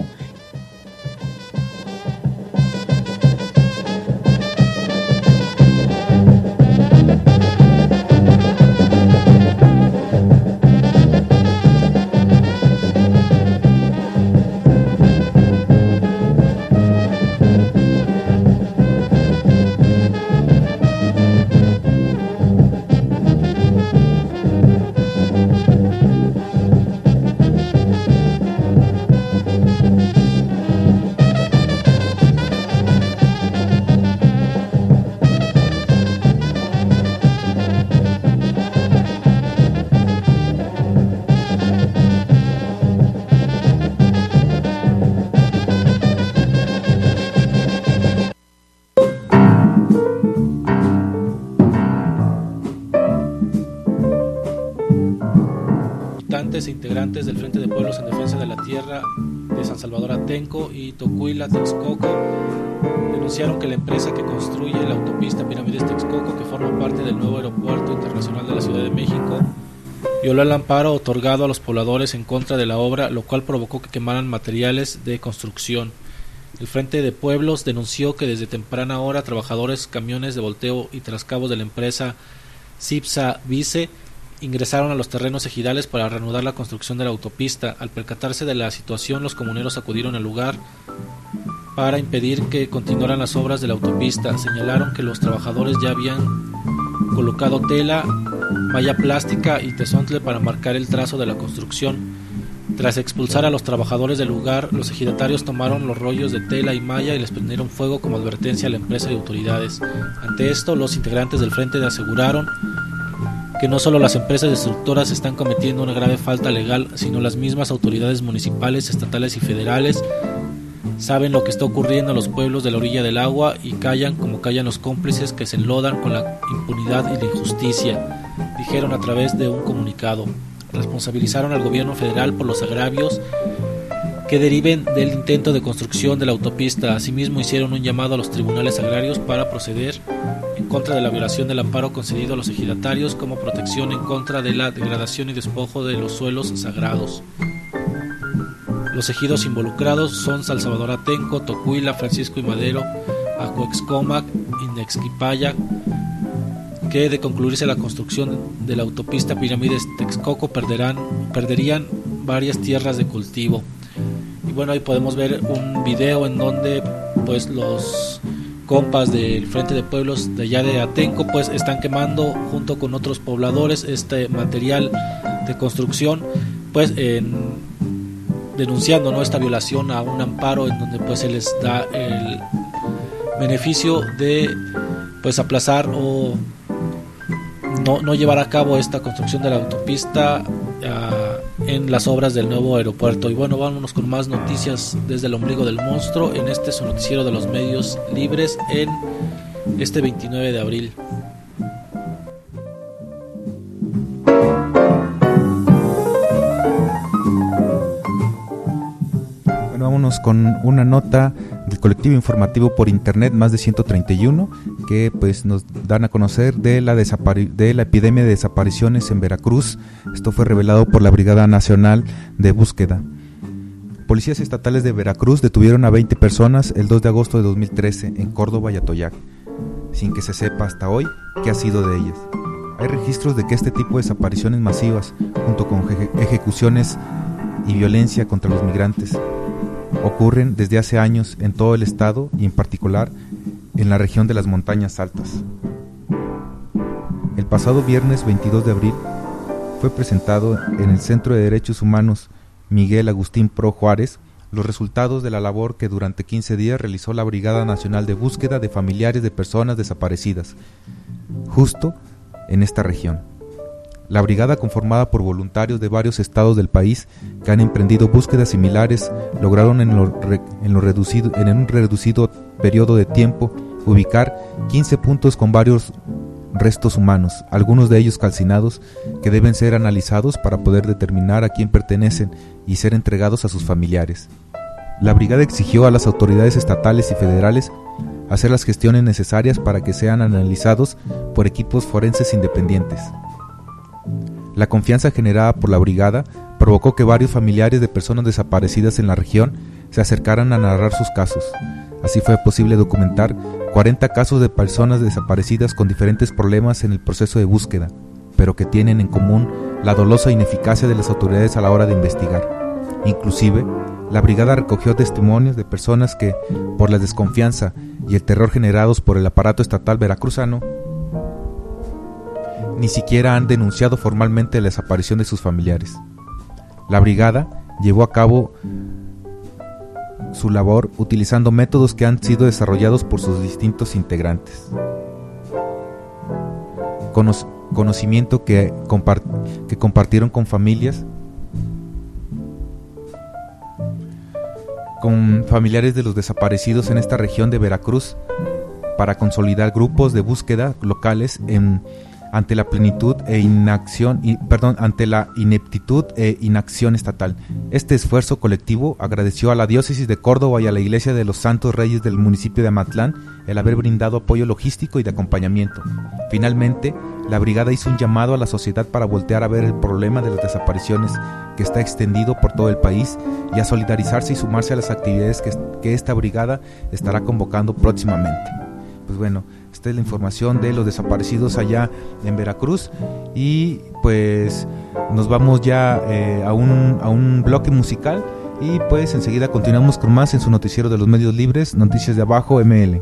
habitantes e integrantes del Frente de Pueblos en Defensa de la Tierra de San Salvador Atenco y Tocuila, Texcoco, denunciaron que la empresa que construye la autopista Pirámides Texcoco, que forma parte del nuevo aeropuerto internacional de la Ciudad de México, violó el amparo otorgado a los pobladores en contra de la obra, lo cual provocó que quemaran materiales de construcción. El Frente de Pueblos denunció que desde temprana hora trabajadores, camiones de volteo y trascabos de la empresa Cipsa Vice ingresaron a los terrenos ejidales para reanudar la construcción de la autopista. Al percatarse de la situación, los comuneros acudieron al lugar para impedir que continuaran las obras de la autopista. Señalaron que los trabajadores ya habían colocado tela, malla plástica y tesontle para marcar el trazo de la construcción. Tras expulsar a los trabajadores del lugar, los ejidatarios tomaron los rollos de tela y malla y les prendieron fuego como advertencia a la empresa y autoridades. Ante esto, los integrantes del frente aseguraron que no solo las empresas destructoras están cometiendo una grave falta legal, sino las mismas autoridades municipales, estatales y federales saben lo que está ocurriendo a los pueblos de la orilla del agua y callan como callan los cómplices que se enlodan con la impunidad y la injusticia, dijeron a través de un comunicado. Responsabilizaron al gobierno federal por los agravios que deriven del intento de construcción de la autopista. Asimismo, hicieron un llamado a los tribunales agrarios para proceder en contra de la violación del amparo concedido a los ejidatarios como protección en contra de la degradación y despojo de los suelos sagrados. Los ejidos involucrados son San Salvador Atenco, Tocuila, Francisco y Madero, Ajoexcomac y Nexquipayac, que de concluirse la construcción de la autopista Pirámides Texcoco perderán, perderían varias tierras de cultivo. Y bueno, ahí podemos ver un video en donde pues los compas del Frente de Pueblos de allá de Atenco pues están quemando junto con otros pobladores este material de construcción, pues en, denunciando, ¿no?, esta violación a un amparo en donde pues se les da el beneficio de pues aplazar o no, no llevar a cabo esta construcción de la autopista uh, en las obras del nuevo aeropuerto. Y bueno, vámonos con más noticias desde el ombligo del monstruo en este su noticiero de los medios libres en este veintinueve de abril. Bueno, vámonos con una nota del colectivo informativo por internet Más de ciento treinta y uno, que pues nos dan a conocer de la, desapari- de la epidemia de desapariciones en Veracruz. Esto fue revelado por la Brigada Nacional de Búsqueda. Policías estatales de Veracruz detuvieron a veinte personas el dos de agosto de dos mil trece en Córdoba y Atoyac, sin que se sepa hasta hoy qué ha sido de ellas. Hay registros de que este tipo de desapariciones masivas, junto con eje- ejecuciones y violencia contra los migrantes, ocurren desde hace años en todo el estado y en particular en la región de las montañas altas. El pasado viernes veintidós de abril fue presentado en el Centro de Derechos Humanos Miguel Agustín Pro Juárez los resultados de la labor que durante quince días realizó la Brigada Nacional de Búsqueda de Familiares de Personas Desaparecidas, justo en esta región. La brigada, conformada por voluntarios de varios estados del país que han emprendido búsquedas similares, lograron en, lo re, en, lo reducido, en un reducido periodo de tiempo ubicar quince puntos con varios restos humanos, algunos de ellos calcinados, que deben ser analizados para poder determinar a quién pertenecen y ser entregados a sus familiares. La brigada exigió a las autoridades estatales y federales hacer las gestiones necesarias para que sean analizados por equipos forenses independientes. La confianza generada por la brigada provocó que varios familiares de personas desaparecidas en la región se acercaran a narrar sus casos. Así fue posible documentar cuarenta casos de personas desaparecidas con diferentes problemas en el proceso de búsqueda, pero que tienen en común la dolosa ineficacia de las autoridades a la hora de investigar. Inclusive, la brigada recogió testimonios de personas que, por la desconfianza y el terror generados por el aparato estatal veracruzano, ni siquiera han denunciado formalmente la desaparición de sus familiares. La brigada llevó a cabo su labor utilizando métodos que han sido desarrollados por sus distintos integrantes. Cono- conocimiento que, compart- que compartieron con familias, con familiares de los desaparecidos en esta región de Veracruz, para consolidar grupos de búsqueda locales en ante la plenitud e inacción, y, perdón, ante la ineptitud e inacción estatal. Este esfuerzo colectivo agradeció a la diócesis de Córdoba y a la Iglesia de los Santos Reyes del municipio de Amatlán el haber brindado apoyo logístico y de acompañamiento. Finalmente, la brigada hizo un llamado a la sociedad para voltear a ver el problema de las desapariciones que está extendido por todo el país y a solidarizarse y sumarse a las actividades que, que esta brigada estará convocando próximamente. Pues bueno, esta es la información de los desaparecidos allá en Veracruz y pues nos vamos ya eh, a, un, a un bloque musical y pues enseguida continuamos con más en su noticiero de los medios libres, Noticias de Abajo M L.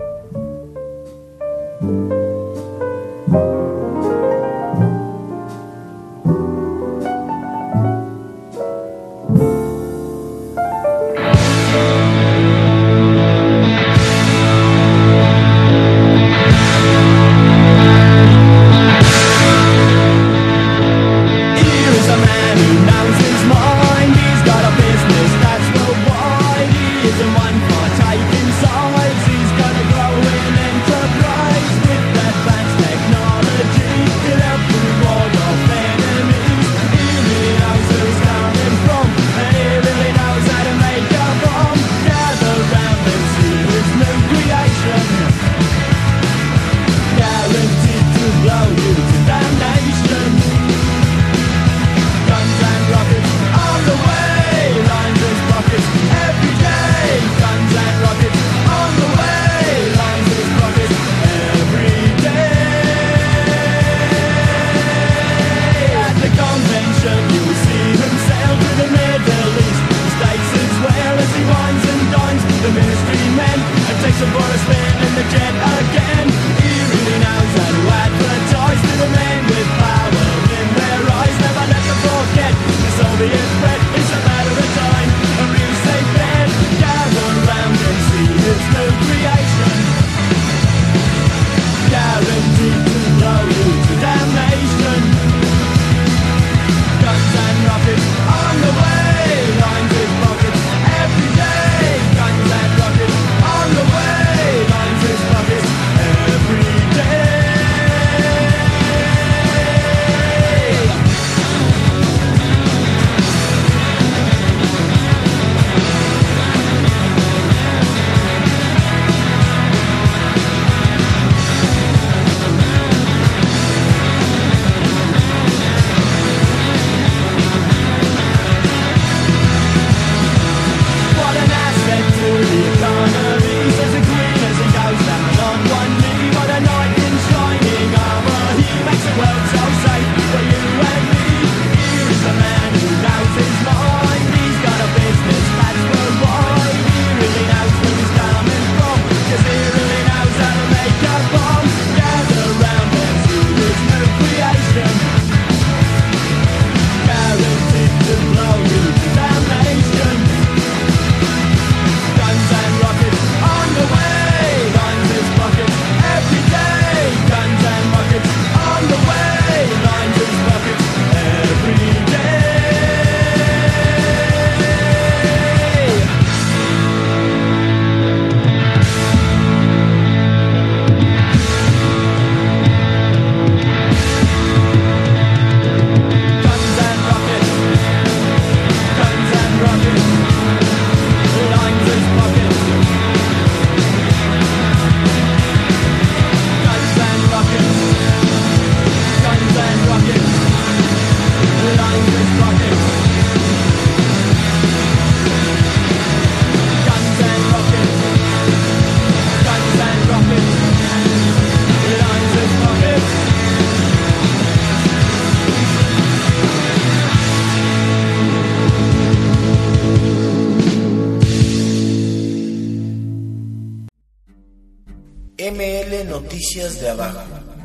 M L Noticias de Abajo.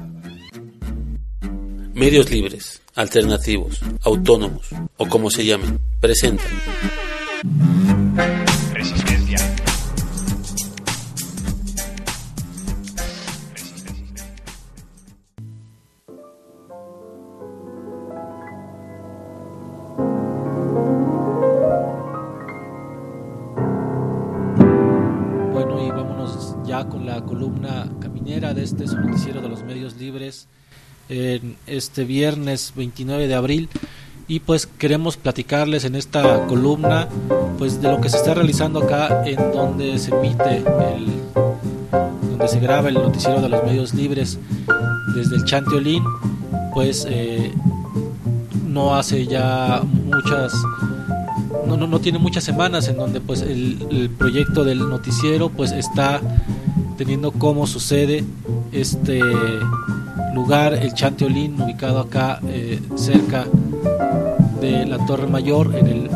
Medios libres, alternativos, autónomos o como se llamen, presentan Resistencia. Bueno, y vámonos ya con la columna caminera de este su noticiero de los medios libres. en este viernes veintinueve de abril, y pues queremos platicarles en esta columna pues de lo que se está realizando acá, en donde se emite el, donde se graba el noticiero de los medios libres desde el Chantiolín. Pues eh, no hace ya muchas no, no, no tiene muchas semanas en donde pues el, el proyecto del noticiero pues está teniendo como su sede este lugar, el Chantiolín, ubicado acá eh, cerca de la Torre Mayor, en el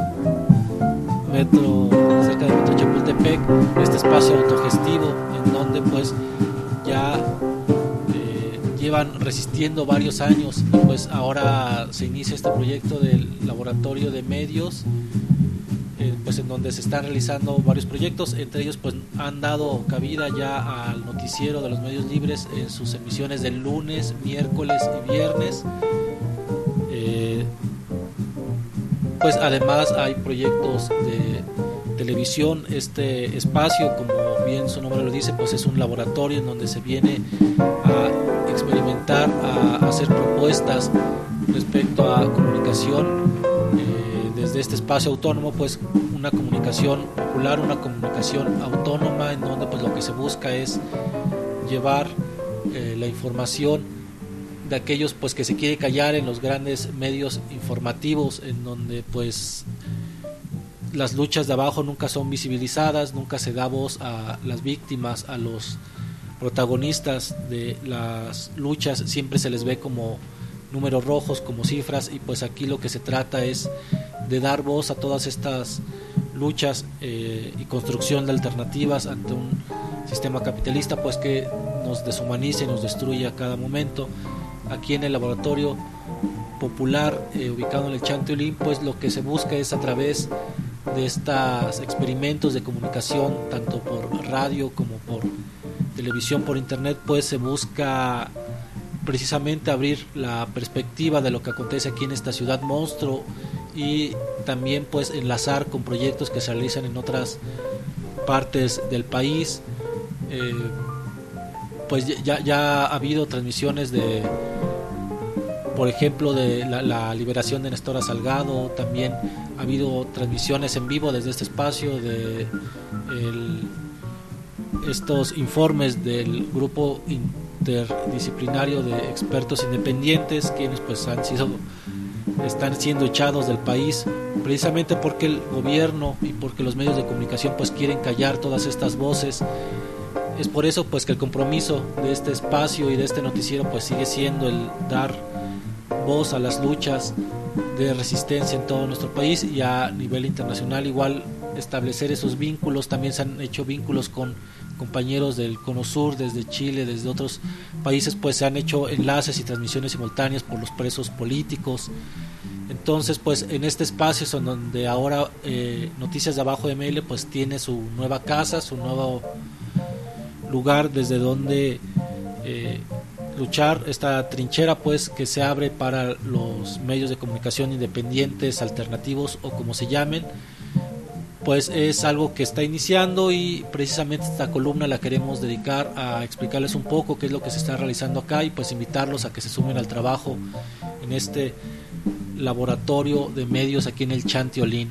metro, cerca del metro Chapultepec, este espacio autogestivo en donde pues ya eh, llevan resistiendo varios años, y pues ahora se inicia este proyecto del laboratorio de medios, eh, pues en donde se están realizando varios proyectos. Entre ellos pues han dado cabida ya al noticiero de los medios libres en sus emisiones del lunes, miércoles y viernes. eh, Pues además hay proyectos de televisión. Este espacio, como bien su nombre lo dice, pues es un laboratorio en donde se viene a experimentar, a hacer propuestas respecto a comunicación eh, desde este espacio autónomo, pues una comunicación popular, una comunicación autónoma, en donde pues lo que se busca es llevar eh, la información de aquellos pues que se quiere callar en los grandes medios informativos, en donde pues las luchas de abajo nunca son visibilizadas, nunca se da voz a las víctimas, a los protagonistas de las luchas, siempre se les ve como números rojos, como cifras, y pues aquí lo que se trata es de dar voz a todas estas luchas eh, y construcción de alternativas ante un sistema capitalista pues que nos deshumaniza y nos destruye a cada momento. Aquí en el laboratorio popular eh, ubicado en el Chantiolín, pues lo que se busca es, a través de estos experimentos de comunicación, tanto por radio como por televisión, por internet, pues se busca precisamente abrir la perspectiva de lo que acontece aquí en esta ciudad monstruo, y también pues enlazar con proyectos que se realizan en otras partes del país. eh, pues ya, ya ha habido transmisiones de, por ejemplo, de la, la liberación de Nestora Salgado. También ha habido transmisiones en vivo desde este espacio de el, estos informes del grupo interdisciplinario de expertos independientes, quienes pues han sido están siendo echados del país precisamente porque el gobierno y porque los medios de comunicación pues quieren callar todas estas voces. Es por eso pues que el compromiso de este espacio y de este noticiero pues sigue siendo el dar voz a las luchas de resistencia en todo nuestro país, y a nivel internacional igual establecer esos vínculos. También se han hecho vínculos con compañeros del Cono Sur, desde Chile, desde otros países, pues se han hecho enlaces y transmisiones simultáneas por los presos políticos. Entonces pues en este espacio son donde ahora eh, Noticias de Abajo M L pues tiene su nueva casa, su nuevo lugar desde donde eh, luchar, esta trinchera pues que se abre para los medios de comunicación independientes, alternativos o como se llamen. Pues es algo que está iniciando, y precisamente esta columna la queremos dedicar a explicarles un poco qué es lo que se está realizando acá, y pues invitarlos a que se sumen al trabajo en este laboratorio de medios aquí en el Chantiolín.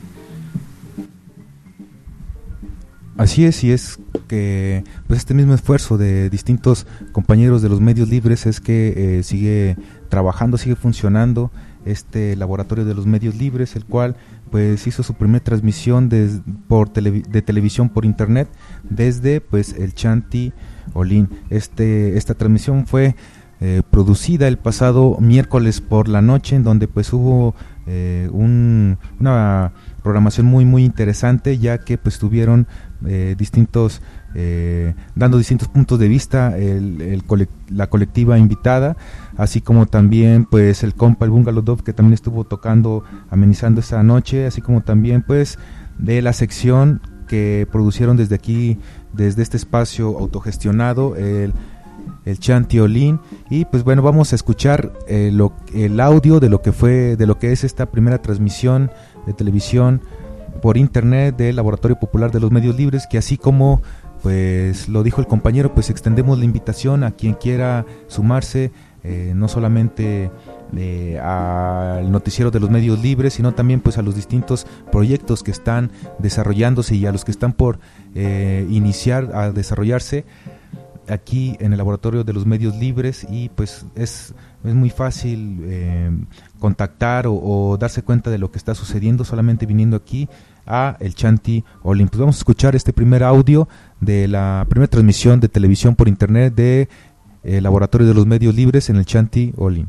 Así es, y es que pues este mismo esfuerzo de distintos compañeros de los medios libres es que eh, sigue trabajando, sigue funcionando este laboratorio de los medios libres, el cual pues hizo su primera transmisión de, por tele, de televisión por internet desde pues el Chantiolín. Este, esta transmisión fue eh, producida el pasado miércoles por la noche, en donde pues hubo eh, un, una programación muy muy interesante, ya que pues tuvieron eh, distintos eh, dando distintos puntos de vista el, el colect, la colectiva invitada, así como también pues el compa el Bungalow Dove, que también estuvo tocando, amenizando esta noche, así como también pues de la sección que producieron desde aquí, desde este espacio autogestionado, el el Chantiolín. Y pues bueno, vamos a escuchar eh, lo, el audio de lo que fue, de lo que es esta primera transmisión de televisión por internet del Laboratorio Popular de los Medios Libres, que así como pues lo dijo el compañero, pues extendemos la invitación a quien quiera sumarse eh, no solamente eh, al noticiero de los medios libres, sino también pues a los distintos proyectos que están desarrollándose y a los que están por eh, iniciar a desarrollarse aquí en el laboratorio de los medios libres. Y pues es, es muy fácil eh, contactar o, o darse cuenta de lo que está sucediendo solamente viniendo aquí a el Chanti Olin. Pues vamos a escuchar este primer audio de la primera transmisión de televisión por internet de eh, laboratorio de los medios libres en el Chanti Olin.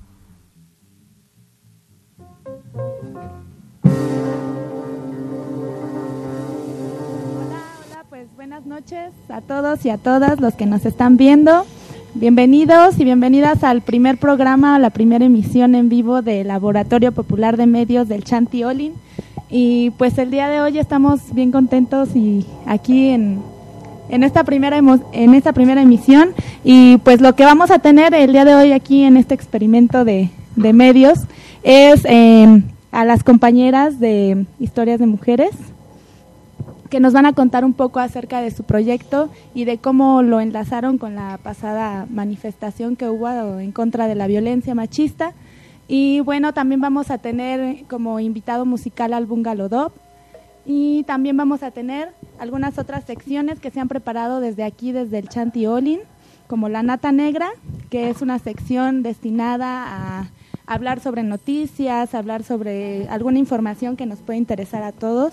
Buenas noches a todos y a todas los que nos están viendo. Bienvenidos y bienvenidas al primer programa, a la primera emisión en vivo del Laboratorio Popular de Medios del Chanti Olin. Y pues el día de hoy estamos bien contentos y aquí en, en esta primera emo, en esta primera emisión. Y pues lo que vamos a tener el día de hoy aquí en este experimento de, de medios es eh, a las compañeras de Historias de Mujeres, que nos van a contar un poco acerca de su proyecto y de cómo lo enlazaron con la pasada manifestación que hubo en contra de la violencia machista. Y bueno, también vamos a tener como invitado musical al Bungalodop, y también vamos a tener algunas otras secciones que se han preparado desde aquí, desde el Chanti Olin, como La Nata Negra, que es una sección destinada a hablar sobre noticias, hablar sobre alguna información que nos puede interesar a todos.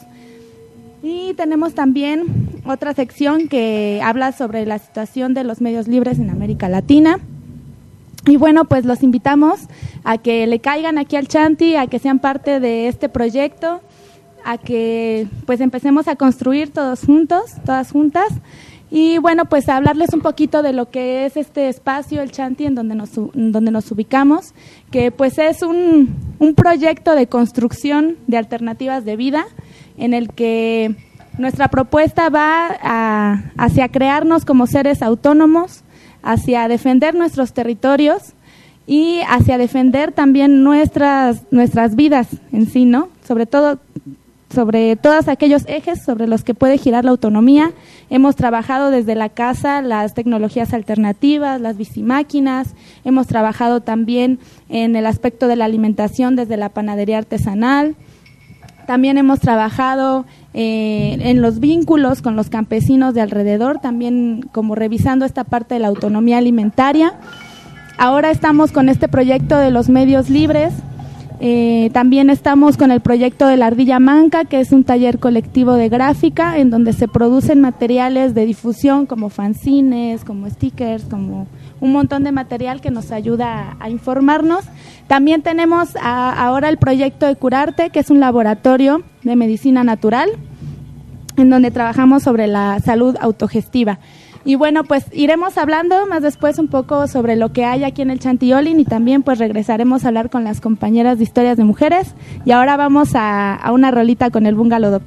Y tenemos también otra sección que habla sobre la situación de los medios libres en América Latina. Y bueno, pues los invitamos a que le caigan aquí al Chanti, a que sean parte de este proyecto, a que pues empecemos a construir todos juntos, todas juntas. Y bueno, pues a hablarles un poquito de lo que es este espacio, el Chanti, en donde nos, donde nos ubicamos, que pues es un, un proyecto de construcción de alternativas de vida, en el que nuestra propuesta va a, hacia crearnos como seres autónomos, hacia defender nuestros territorios y hacia defender también nuestras nuestras vidas en sí, ¿no? Sobre todo sobre todos aquellos ejes sobre los que puede girar la autonomía. Hemos trabajado desde la casa las tecnologías alternativas, las bicimáquinas, hemos trabajado también en el aspecto de la alimentación desde la panadería artesanal. También hemos trabajado eh, en los vínculos con los campesinos de alrededor, también como revisando esta parte de la autonomía alimentaria. Ahora estamos con este proyecto de los medios libres. Eh, también estamos con el proyecto de la Ardilla Manca, que es un taller colectivo de gráfica en donde se producen materiales de difusión como fanzines, como stickers, como un montón de material que nos ayuda a, a informarnos. También tenemos a, ahora el proyecto de Curarte, que es un laboratorio de medicina natural en donde trabajamos sobre la salud autogestiva. Y bueno, pues iremos hablando más después un poco sobre lo que hay aquí en el Chanti Olin, y también pues regresaremos a hablar con las compañeras de Historias de Mujeres. Y ahora vamos a, a una rolita con el Bungalodop.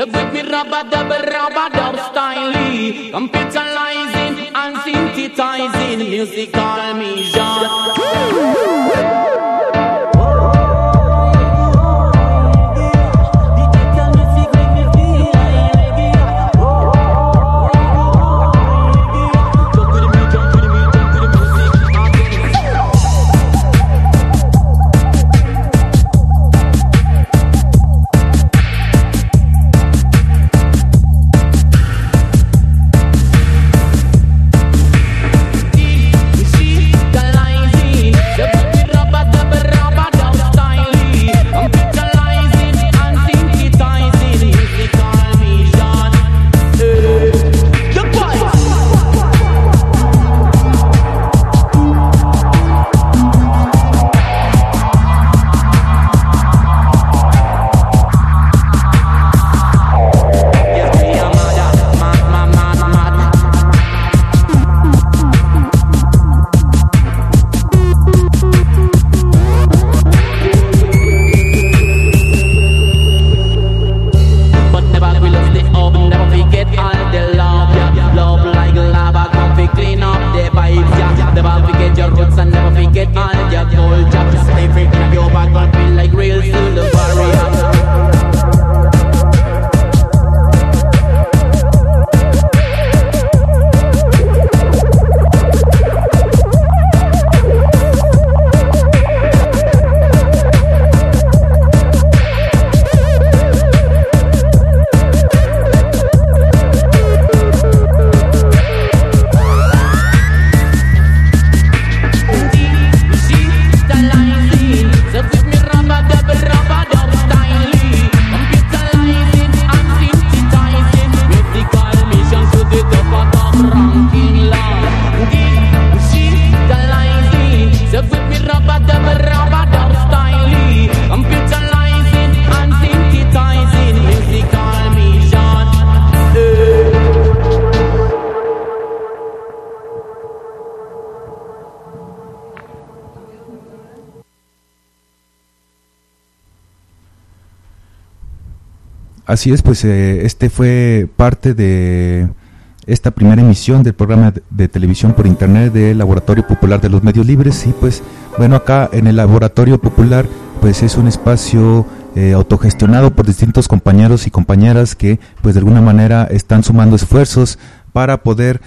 So with me rubber double rubber dub style, computerizing and synthesizing, music call me Jean. Así es, pues eh, este fue parte de esta primera emisión del programa de, de televisión por internet del Laboratorio Popular de los Medios Libres. Y pues bueno, acá en el Laboratorio Popular pues es un espacio eh, autogestionado por distintos compañeros y compañeras que pues de alguna manera están sumando esfuerzos para poder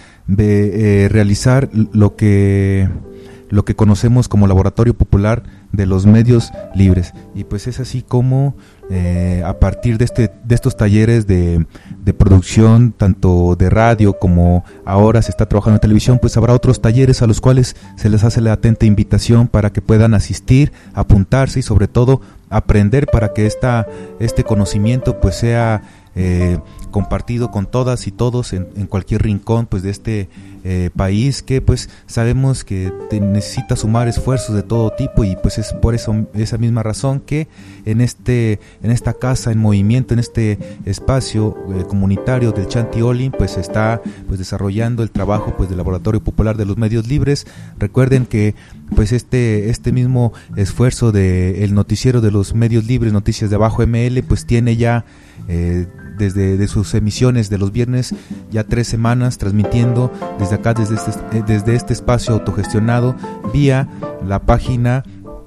de, eh, realizar lo que lo que conocemos como Laboratorio Popular de los Medios Libres. Y pues es así como eh, a partir de este de estos talleres de, de producción, tanto de radio como ahora se está trabajando en televisión, pues habrá otros talleres a los cuales se les hace la atenta invitación para que puedan asistir, apuntarse y sobre todo aprender para que esta este conocimiento pues sea eh, compartido con todas y todos en, en cualquier rincón pues de este eh, país, que pues sabemos que te necesita sumar esfuerzos de todo tipo. Y pues es por eso esa misma razón que en este en esta casa en movimiento, en este espacio eh, comunitario del Chanti Olin, pues se está pues desarrollando el trabajo pues del Laboratorio Popular de los Medios Libres. Recuerden que pues este este mismo esfuerzo de el noticiero de los medios libres, Noticias de Abajo M L, pues tiene ya eh, desde de sus emisiones de los viernes ya tres semanas transmitiendo desde acá, desde este, desde este espacio autogestionado vía la página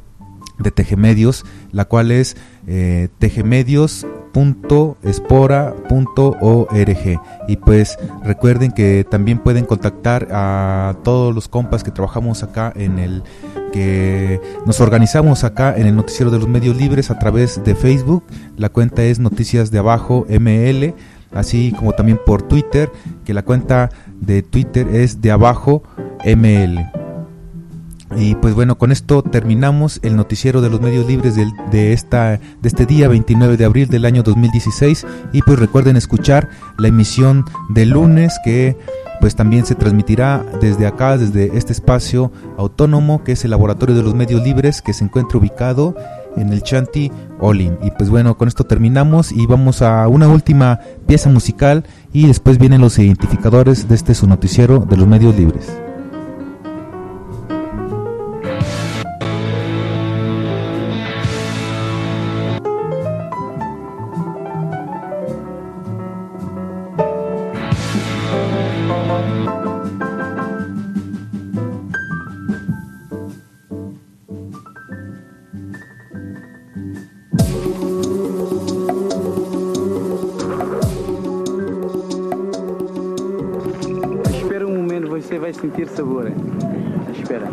de Tejemedios, la cual es eh, tejemedios punto espora punto org. Y pues recuerden que también pueden contactar a todos los compas que trabajamos acá en el que nos organizamos acá en el Noticiero de los Medios Libres a través de Facebook. La cuenta es Noticias de Abajo M L, así como también por Twitter, que la cuenta de Twitter es de Abajo M L. Y pues bueno, con esto terminamos el noticiero de los medios libres de, de, esta, de este día veintinueve de abril del año dos mil dieciséis. Y pues recuerden escuchar la emisión del lunes, que pues también se transmitirá desde acá, desde este espacio autónomo que es el Laboratorio de los Medios Libres, que se encuentra ubicado en el Chanti Olin. Y pues bueno, con esto terminamos y vamos a una última pieza musical y después vienen los identificadores de este su noticiero de los medios libres. sentir sabor. Espera.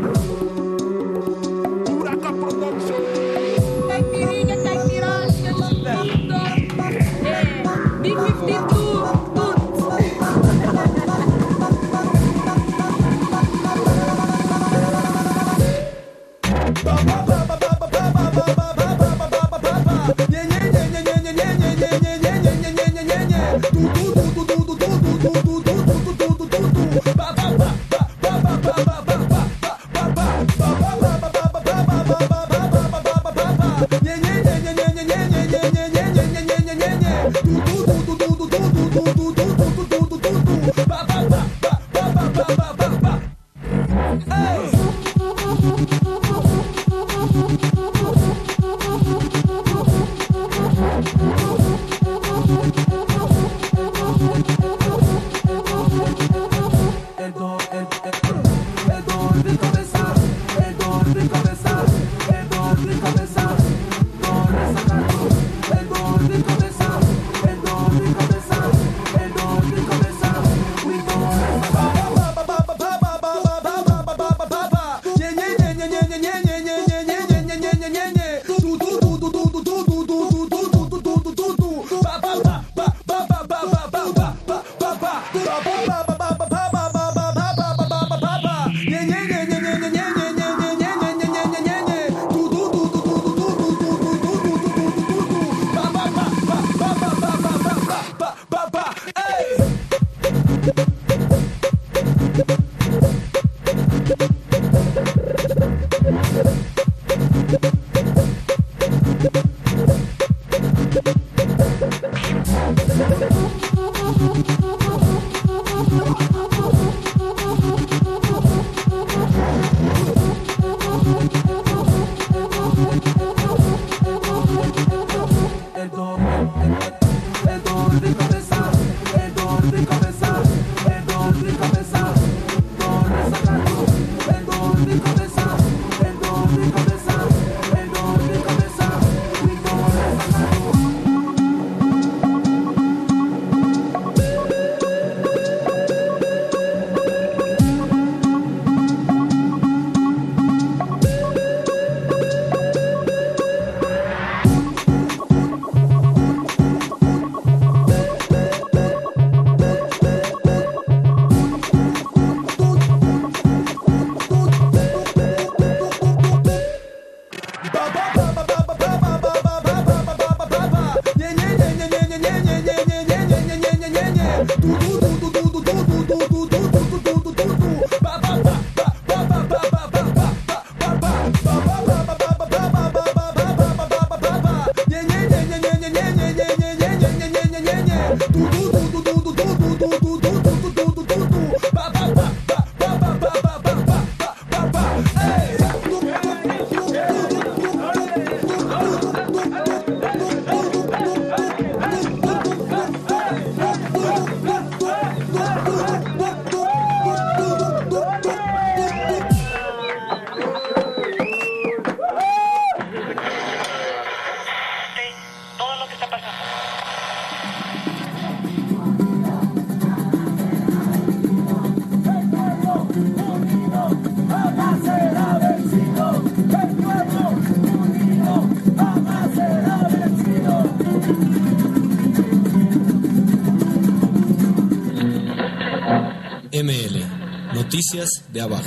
M L, Noticias de Abajo.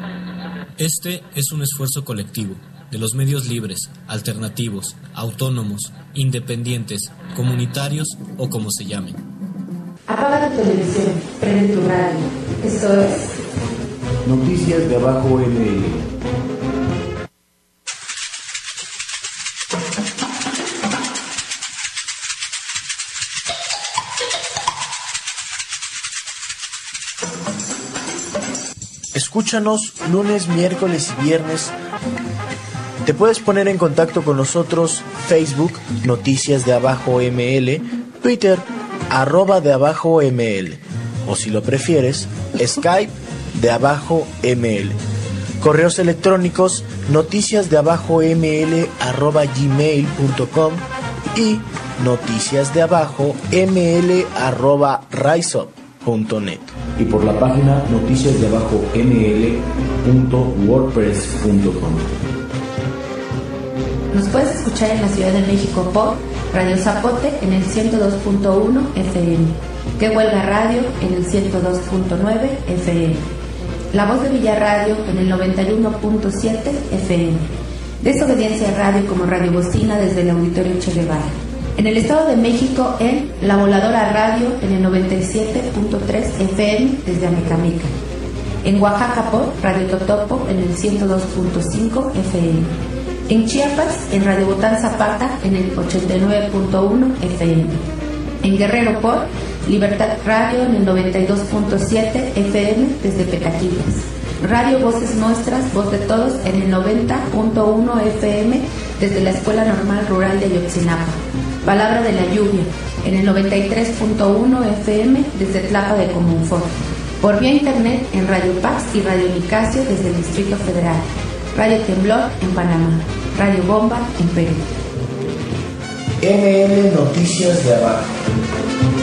Este es un esfuerzo colectivo de los medios libres, alternativos, autónomos, independientes, comunitarios o como se llamen. Apaga tu televisión, prende tu radio. Esto es Noticias de Abajo M L. Escúchanos lunes, miércoles y viernes. Te puedes poner en contacto con nosotros Facebook, Noticias de Abajo M L, Twitter, arroba de Abajo M L, o si lo prefieres, Skype de Abajo M L. Correos electrónicos noticias de abajo ml arroba gmail punto com y noticias de abajo ml arroba riseup punto net. y por la página noticias de abajo m l punto wordpress punto com. Nos puedes escuchar en la Ciudad de México por Radio Zapote en el ciento dos punto uno F M, Que Huelga Radio en el ciento dos punto nueve F M, La Voz de Villa Radio en el noventa y uno punto siete F M, Desobediencia Radio como Radio Bocina desde el Auditorio Che Guevara. En el Estado de México en La Voladora Radio en el noventa y siete punto tres F M desde Amecameca. En Oaxaca por Radio Totopo en el ciento dos punto cinco F M. En Chiapas en Radio Botán Zapata en el ochenta y nueve punto uno F M. En Guerrero por Libertad Radio en el noventa y dos punto siete F M desde Petaquillas. Radio Voces Nuestras, Voz de Todos en el noventa punto uno F M desde la Escuela Normal Rural de Ayotzinapa. Palabra de la Lluvia en el noventa y tres punto uno F M desde Tlapa de Comunfort. Por vía internet en Radio Pax y Radio Nicasio desde el Distrito Federal. Radio Temblor en Panamá. Radio Bomba en Perú. M L Noticias de Abajo.